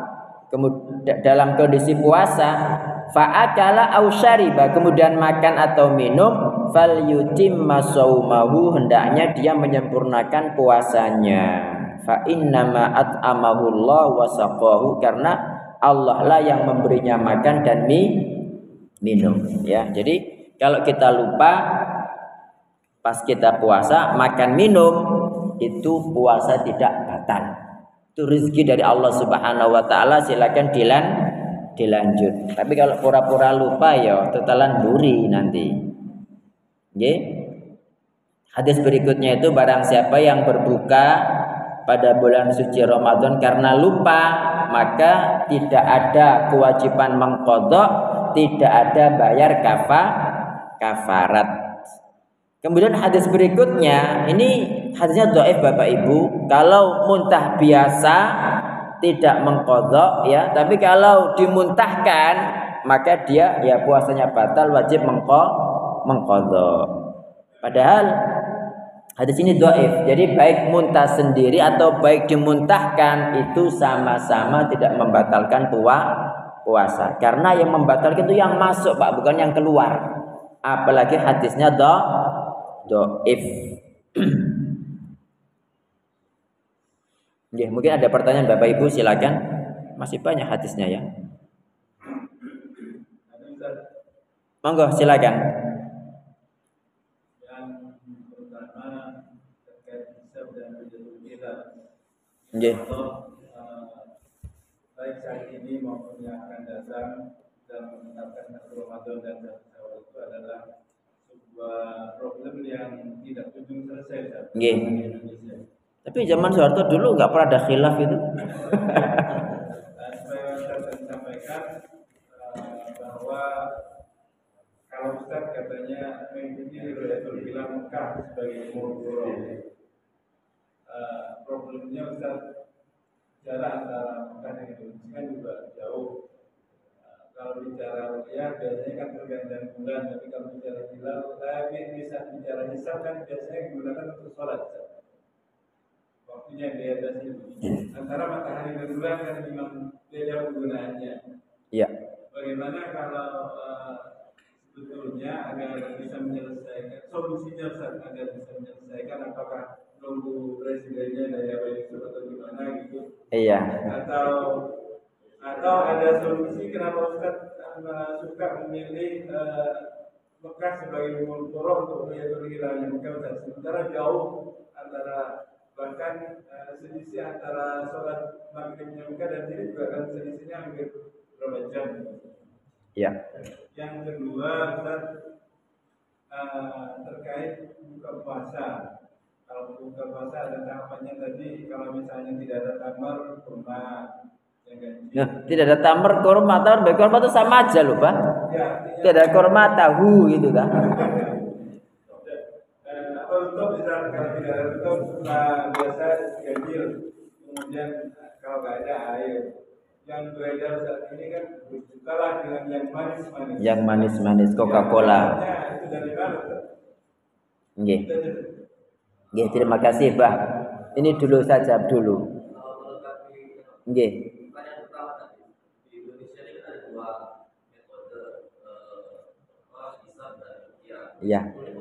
dalam kondisi puasa, fa'akala aw syariba, kemudian makan atau minum, falyutimma shaumahu, hendaknya dia menyempurnakan puasanya. Fa innama at'amahu Allah wa saqahu, karena Allah lah yang memberinya makan dan minum ya. Jadi kalau kita lupa pas kita puasa makan minum, itu puasa tidak batal. Itu rezeki dari Allah Subhanahu wa taala, silakan dilanjut. Tapi kalau pura-pura lupa ya tetelan duri nanti. Nggih. Hadis berikutnya itu, barang siapa yang berbuka pada bulan suci Ramadan karena lupa, maka tidak ada kewajiban mengqadha, tidak ada bayar kafarat. Kemudian hadis berikutnya, ini hadisnya dhaif Bapak Ibu. Kalau muntah biasa tidak mengqadha ya, tapi kalau dimuntahkan maka dia ya puasanya batal, wajib mengqadha. Padahal hadis ini dhaif. Jadi baik muntah sendiri atau baik dimuntahkan itu sama-sama tidak membatalkan puasa. Karena yang membatalkan itu yang masuk Pak, bukan yang keluar. Apalagi hadisnya dhaif. Ya, mungkin ada pertanyaan Bapak Ibu, silakan. Masih banyak hadisnya ya. Monggo silakan. Yang pertama terkait hisab dan berjatuh kita. Nggih. Baik saat ini maupun yang akan datang dalam menetapkan satu Ramadan dan satu Syawal itu adalah sebuah problem yang tidak kunjung selesai di Indonesia. Tapi zaman Soeharto dulu nggak pernah ada khilaf itu. Saya akan sampaikan bahwa kalau Ustaz katanya mengikuti Riyadhul Hilal Mekah sebagai murgoro, problemnya Ustaz jarak antara Mekah dan Indonesia kan juga jauh. Kalau bicara rupiah biasanya kan pergantian bulan, tapi kalau bicara hilal, tapi bisa bicara hisab kan biasanya digunakan untuk sholat. waktunya diatasi antara matahari dan bulan kan memang beda penggunaannya. Iya. Bagaimana kalau sebetulnya agar bisa menyelesaikan solusinya agar bisa menyelesaikan, apakah nunggu presidennya dari Yusuf atau gimana gitu? Iya. Atau ada solusi kenapa Ustaz suka memilih Mekah sebagai Qura untuk melihat hilalnya Mekah, sementara jauh antara bahkan selisih antara sholat maghribnya Mekah dan sini juga kan selisihnya hampir berapa jam. Ya. Yang kedua Ustaz, terkait buka puasa. Kalau buka puasa ada tahapannya tadi, kalau misalnya tidak ada tamar kurma. Nah, tidak ada tamar kurma, kurma itu sama aja loh, Pak. Ya, tidak ada kurma tahu gitu kan. Apa untuk bisa kalau tidak ada untuk biasa ganjil, kemudian kalau nggak ada air. Yang beredar saat ini kan berbukalah dengan yang manis-manis. Yang manis-manis Coca-Cola. Itu dari mana? Nggih. Nggih, terima kasih, Pak. Ini dulu saja dulu. Nggih. Iya.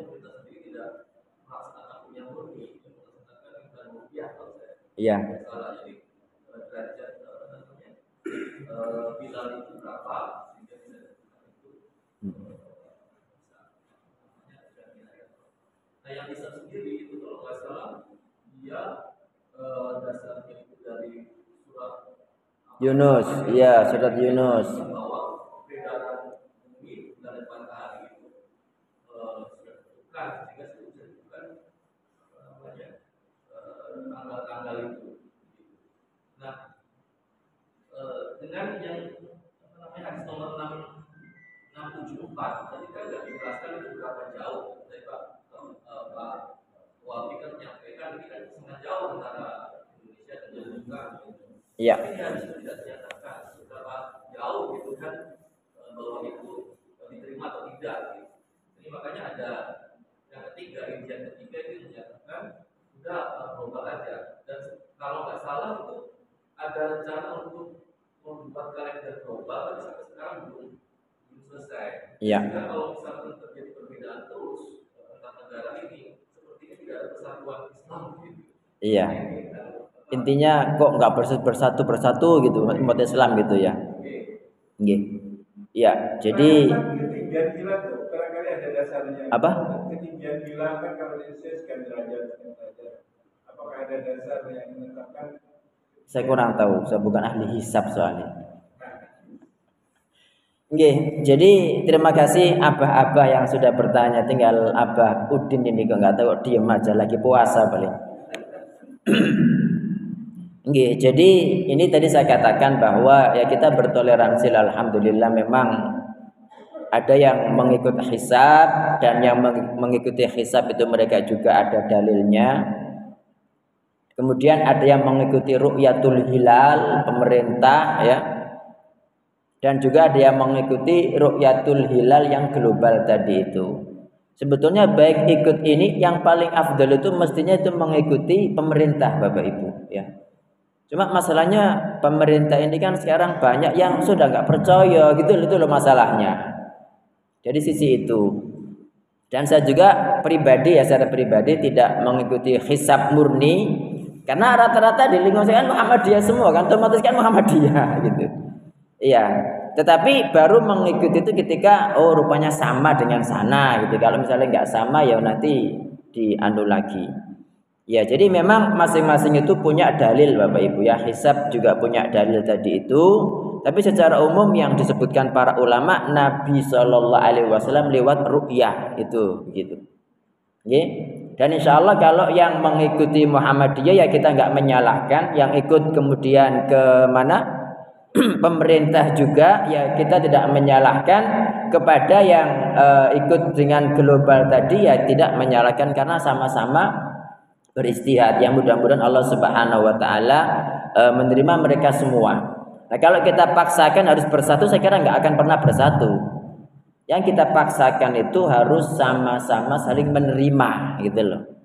Iya. Nah, yang bisa sendiri itu kalau nggak salah dia dasarnya itu dari surat Yunus, iya surat Yunus. Bahwa peredaran bumi dan matahari itu sudah ditentukan, sehingga sudah ditentukan tanggal-tanggal itu. Nah, dengan yang hadis nomor 674 tadi kan nggak dijelaskan itu berapa jauh dari Pak Wafi kan menyampaikan ini kan sangat jauh antara Indonesia dengan Bukan. Iya. Ini harus tidak dinyatakan seberapa jauh gitu kan bahwa itu diterima atau tidak. Gitu. Jadi makanya ada yang ketiga, rincian ketiga itu menyatakan sudah global aja. Dan kalau nggak salah itu ada rencana untuk membuat kalender global, tapi sampai sekarang belum selesai. Iya. Sehingga kalau misalkan terjadi perbedaan terus antar negara ini, sepertinya tidak ada persatuan Islam gitu. Iya. Intinya kok nggak bersatu gitu umat Islam gitu ya. Nggih. Iya, jadi ketinggian gila tuh barangkali ada dasarnya. Apa? Ketinggian gila kan kalau di Indonesia sekian derajat. Apakah ada dasar yang menetapkan? Saya kurang tahu, saya bukan ahli hisab soalnya. Nggih, jadi terima kasih abah-abah yang sudah bertanya. Tinggal Abah Udin ini kok nggak tahu, diem aja lagi puasa paling. Nggih, jadi ini tadi saya katakan bahwa ya kita bertoleransi, alhamdulillah. Memang ada yang mengikut hisab dan yang mengikuti hisab itu mereka juga ada dalilnya. Kemudian ada yang mengikuti ru'yatul hilal pemerintah ya. Dan juga ada yang mengikuti ru'yatul hilal yang global tadi itu. Sebetulnya baik ikut ini, yang paling afdal itu mestinya itu mengikuti pemerintah Bapak Ibu ya. Cuma masalahnya pemerintah ini kan sekarang banyak yang sudah nggak percaya gitu, itu loh masalahnya. Jadi sisi itu. Dan saya juga pribadi ya, secara pribadi tidak mengikuti hisab murni, karena rata-rata di lingkungan saya kan Muhammadiyah semua kan, otomatis kan Muhammadiyah gitu. Iya. Tetapi baru mengikuti itu ketika rupanya sama dengan sana gitu. Kalau misalnya nggak sama ya nanti dianu lagi. Ya, jadi memang masing-masing itu punya dalil Bapak Ibu ya. Hisab juga punya dalil tadi itu. Tapi secara umum yang disebutkan para ulama, Nabi Shallallahu Alaihi Wasallam lewat ru'yah itu begitu. Okay? Dan insya Allah kalau yang mengikuti Muhammadiyah ya kita nggak menyalahkan. Yang ikut kemudian ke mana? Pemerintah juga ya kita tidak menyalahkan. Kepada yang ikut dengan global tadi ya tidak menyalahkan, karena sama-sama beristihad. Yang mudah-mudahan Allah Subhanahu wa taala menerima mereka semua. Nah, kalau kita paksakan harus bersatu, saya kira nggak akan pernah bersatu. Yang kita paksakan itu harus sama-sama saling menerima gitu loh.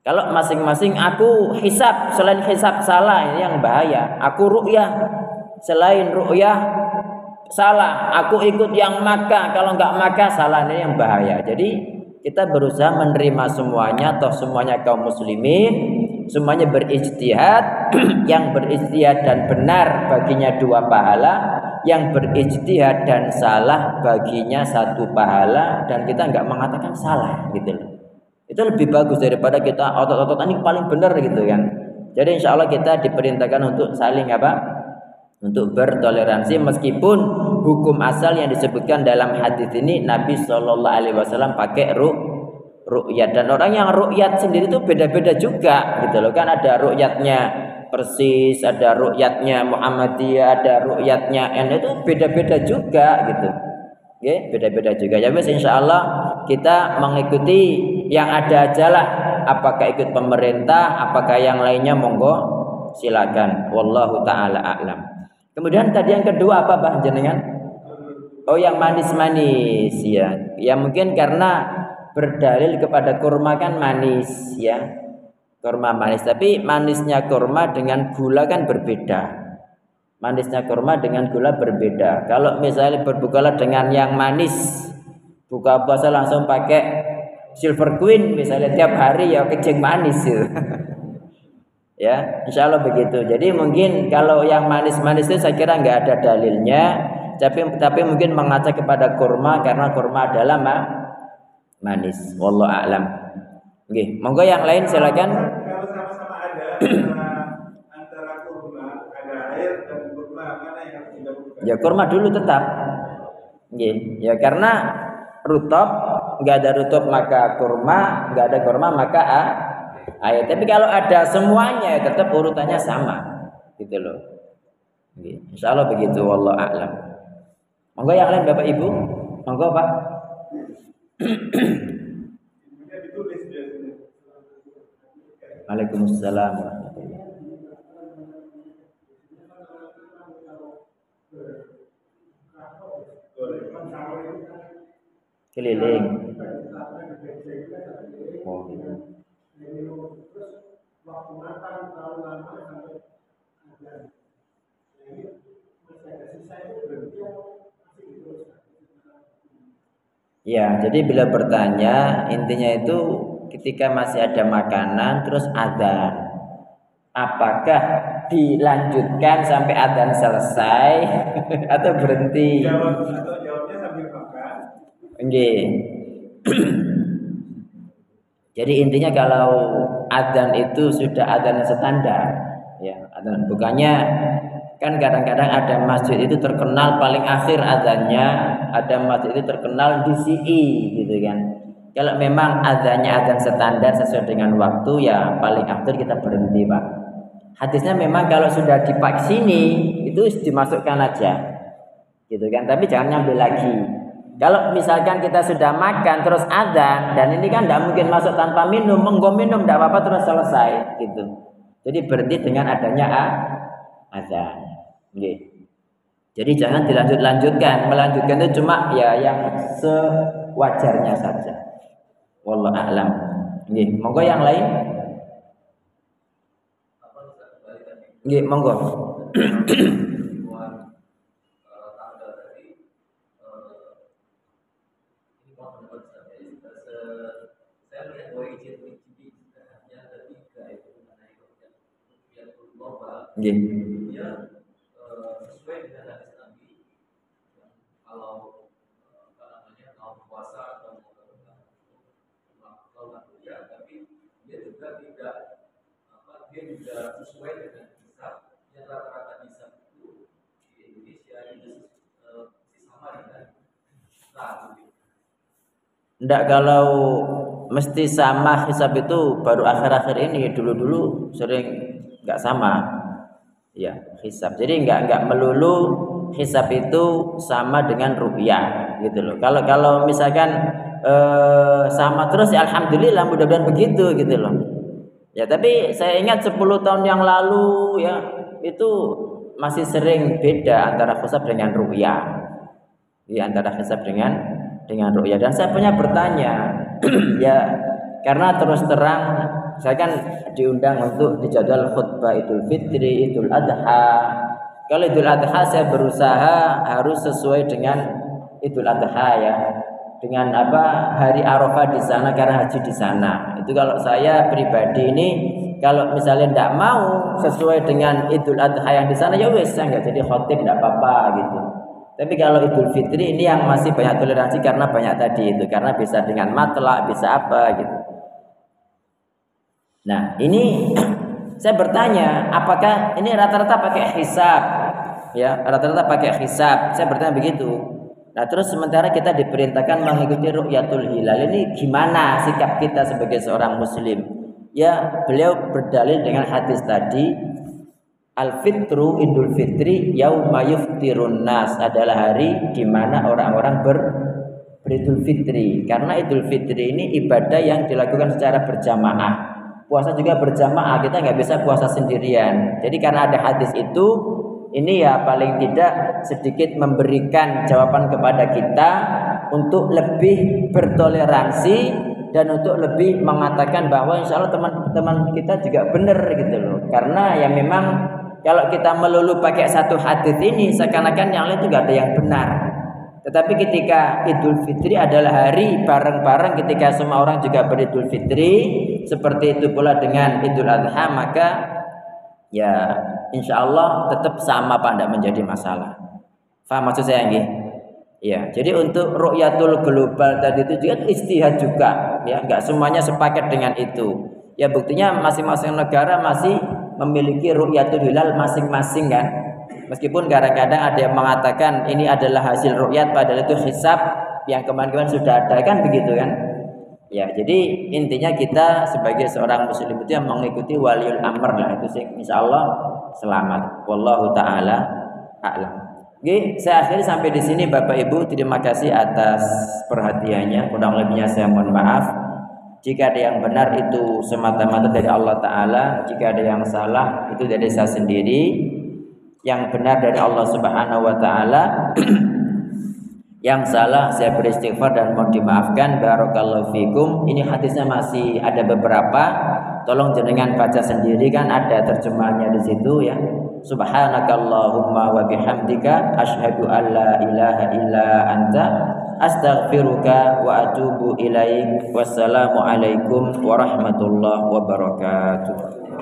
Kalau masing-masing aku hisab, selain hisab salah, ini yang bahaya. Aku ru'yah, selain ru'yah salah. Aku ikut yang Makkah, kalau nggak Makkah salah, ini yang bahaya. Jadi kita berusaha menerima semuanya, toh semuanya kaum muslimin, semuanya berijtihad. Yang berijtihad dan benar baginya 2 pahala, yang berijtihad dan salah baginya 1 pahala, dan kita nggak mengatakan salah gitu loh. Itu lebih bagus daripada kita otot-ototan ini paling benar gitu kan. Jadi insya Allah kita diperintahkan untuk saling apa? Untuk bertoleransi, meskipun hukum asal yang disebutkan dalam hadis ini Nabi Shallallahu Alaihi Wasallam pakai ru'yat, dan orang yang ru'yat sendiri itu beda-beda juga gitu loh kan. Ada ru'yatnya Persis, ada ru'yatnya Muhammadiyah, ada ru'yatnya NU, itu beda-beda juga gitu. Oke, beda-beda juga. Ya wes, insyaallah kita mengikuti yang ada aja lah. Apakah ikut pemerintah, apakah yang lainnya, monggo silakan. Wallahu taala a'lam. Kemudian tadi yang kedua apa Bah jenengan? Oh, yang manis-manis ya. Ya mungkin karena berdalil kepada kurma kan manis ya. Kurma manis, tapi manisnya kurma dengan gula kan berbeda. Manisnya kurma dengan gula berbeda. Kalau misalnya berbukalah dengan yang manis, buka puasa langsung pakai Silver Queen misalnya tiap hari, ya kecing manis gitu. Ya, insya Allah begitu. Jadi mungkin kalau yang manis-manis itu saya kira nggak ada dalilnya, tapi mungkin mengaca kepada kurma karena kurma adalah manis. Wallahu a'lam. Oke, monggo yang lain silakan. Kalau sama-sama ada antara kurma, ada air dan kurma, mana yang harus dilakukan? Ya kurma dulu tetap. Ya karena rutop, nggak ada rutop maka kurma, nggak ada kurma maka air. Tapi kalau ada semuanya tetap urutannya sama, gitu loh. Insya Allah begitu. Wallahu a'lam. Monggo yang lain Bapak Ibu, monggo Pak. Waalaikumsalam warahmatullahi keliling. Oh, gitu. Ya, jadi bila bertanya intinya itu ketika masih ada makanan terus adzan, apakah dilanjutkan sampai adzan selesai atau berhenti? Jawabnya sambil makan. Nggih. Jadi intinya kalau adzan itu sudah adzan standar, ya, adzan bukannya kan kadang-kadang ada masjid itu terkenal paling akhir adzannya, ada masjid itu terkenal di CI gitu kan. Kalau memang adzannya adzan standar sesuai dengan waktu, ya paling akhir kita berhenti, Pak. Hadisnya memang kalau sudah dipak sini itu dimasukkan aja, gitu kan. Tapi jangan ngambil lagi. Kalau misalkan kita sudah makan terus adzan, dan ini kan tidak mungkin masuk tanpa minum, monggo minum tidak apa-apa terus selesai, gitu. Jadi berhenti dengan adanya adzan. Jadi jangan dilanjutkan. Melanjutkan itu cuma ya yang sewajarnya saja. Wallahu a'lam. Nggih, monggo yang lain. Nggih, monggo. Nggih. Sesuai dengan hadis Nabi, kalau mau puasa atau melakukan kuliah, tapi dia juga tidak dia juga sesuai dengan hisab yang rata-rata hisab itu di Indonesia itu sama dengan Enggak, kalau mesti sama hisab itu baru akhir-akhir ini, dulu-dulu sering enggak sama. Ya, hisab. Jadi enggak melulu hisab itu sama dengan ru'yah gitu loh. Kalau misalkan sama terus ya alhamdulillah, mudah-mudahan begitu gitu loh. Ya, tapi saya ingat 10 tahun yang lalu ya itu masih sering beda antara hisab dengan ru'yah. Ya, antara hisab dengan ru'yah. Dan saya punya bertanya ya karena terus terang saya kan diundang untuk dijadwal khutbah Idul Fitri, Idul Adha. Kalau Idul Adha saya berusaha harus sesuai dengan Idul Adha ya. Dengan apa hari Arafah di sana karena haji di sana. Itu kalau saya pribadi ini kalau misalnya tidak mau sesuai dengan Idul Adha yang di sana ya wes saya nggak jadi khotib tidak apa-apa gitu. Tapi kalau Idul Fitri ini yang masih banyak toleransi karena banyak tadi itu, karena bisa dengan matlak, bisa apa gitu. Nah, ini saya bertanya, apakah ini rata-rata pakai hisab? Ya, rata-rata pakai hisab. Saya bertanya begitu. Nah, terus sementara kita diperintahkan mengikuti ru'yatul hilal. Ini gimana sikap kita sebagai seorang muslim? Ya, beliau berdalil dengan hadis tadi. Al-fitru Idul Fitri yauma yuftirun nas, adalah hari di mana orang-orang beridul fitri. Karena Idul Fitri ini ibadah yang dilakukan secara berjamaah. Puasa juga berjamaah, kita nggak bisa puasa sendirian. Jadi karena ada hadis itu, ini ya paling tidak sedikit memberikan jawaban kepada kita untuk lebih bertoleransi dan untuk lebih mengatakan bahwa insya Allah teman-teman kita juga benar gitu loh. Karena ya memang kalau kita melulu pakai satu hadis ini seakan-akan yang lain itu nggak ada yang benar. Tetapi ketika Idul Fitri adalah hari bareng-bareng ketika semua orang juga beridul fitri, seperti itu pula dengan Idul Adha, maka ya insya Allah tetap sama Pak, tidak menjadi masalah. Faham maksud saya nggih? Ya, jadi untuk ru'yatul global tadi itu juga istihad juga, ya nggak semuanya sepakat dengan itu. Ya buktinya masing-masing negara masih memiliki ru'yatul hilal masing-masing kan. Meskipun kadang-kadang ada yang mengatakan ini adalah hasil ru'yat padahal itu hisab yang kemarin-kemarin sudah ada kan begitu kan. Ya, jadi intinya kita sebagai seorang muslim itu yang mengikuti waliul amr lah, itu insyaallah selamat. Wallahu taala a'lam. Oke, saya akhiri sampai di sini Bapak Ibu. Terima kasih atas perhatiannya. Kurang lebihnya saya mohon maaf. Jika ada yang benar itu semata-mata dari Allah Ta'ala, jika ada yang salah itu dari saya sendiri. Yang benar dari Allah Subhanahu wa Ta'ala, yang salah saya beristighfar dan mohon dimaafkan. Barakallahu fikum. Ini hadisnya masih ada beberapa, tolong jenengan baca sendiri kan ada terjemahannya di situ ya. Subhanakallahumma wa bihamdika asyhadu an la ilaha illa anta astaghfiruka wa atubu ilaik. Wassalamu alaikum warahmatullahi wabarakatuh.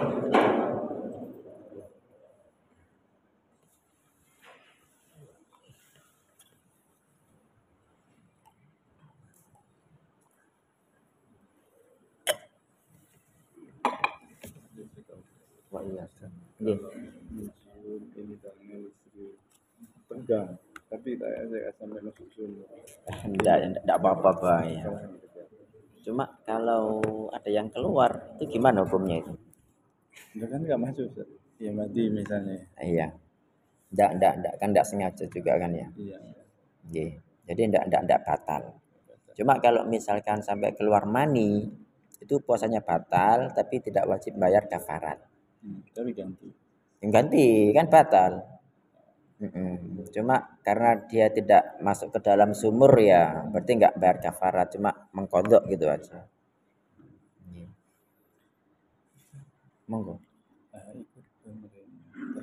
Wa iyyakum. Nggih. Ini tangan istri tegang, tapi saya sampai masuk sini. Enggak apa-apa Pak ya. Cuma kalau ada yang keluar itu gimana hukumnya itu? Itu kan nggak masuk, ya mati misalnya. Iya. Enggak kan enggak sengaja juga kan ya. Iya. Nggih. Jadi enggak batal. Cuma kalau misalkan sampai keluar mani itu puasanya batal tapi tidak wajib bayar kafarat. Tapi ganti. Yang ganti kan batal. Cuma karena dia tidak masuk ke dalam sumur ya berarti enggak bayar kafarat, cuma mengkodok gitu aja. Monggo.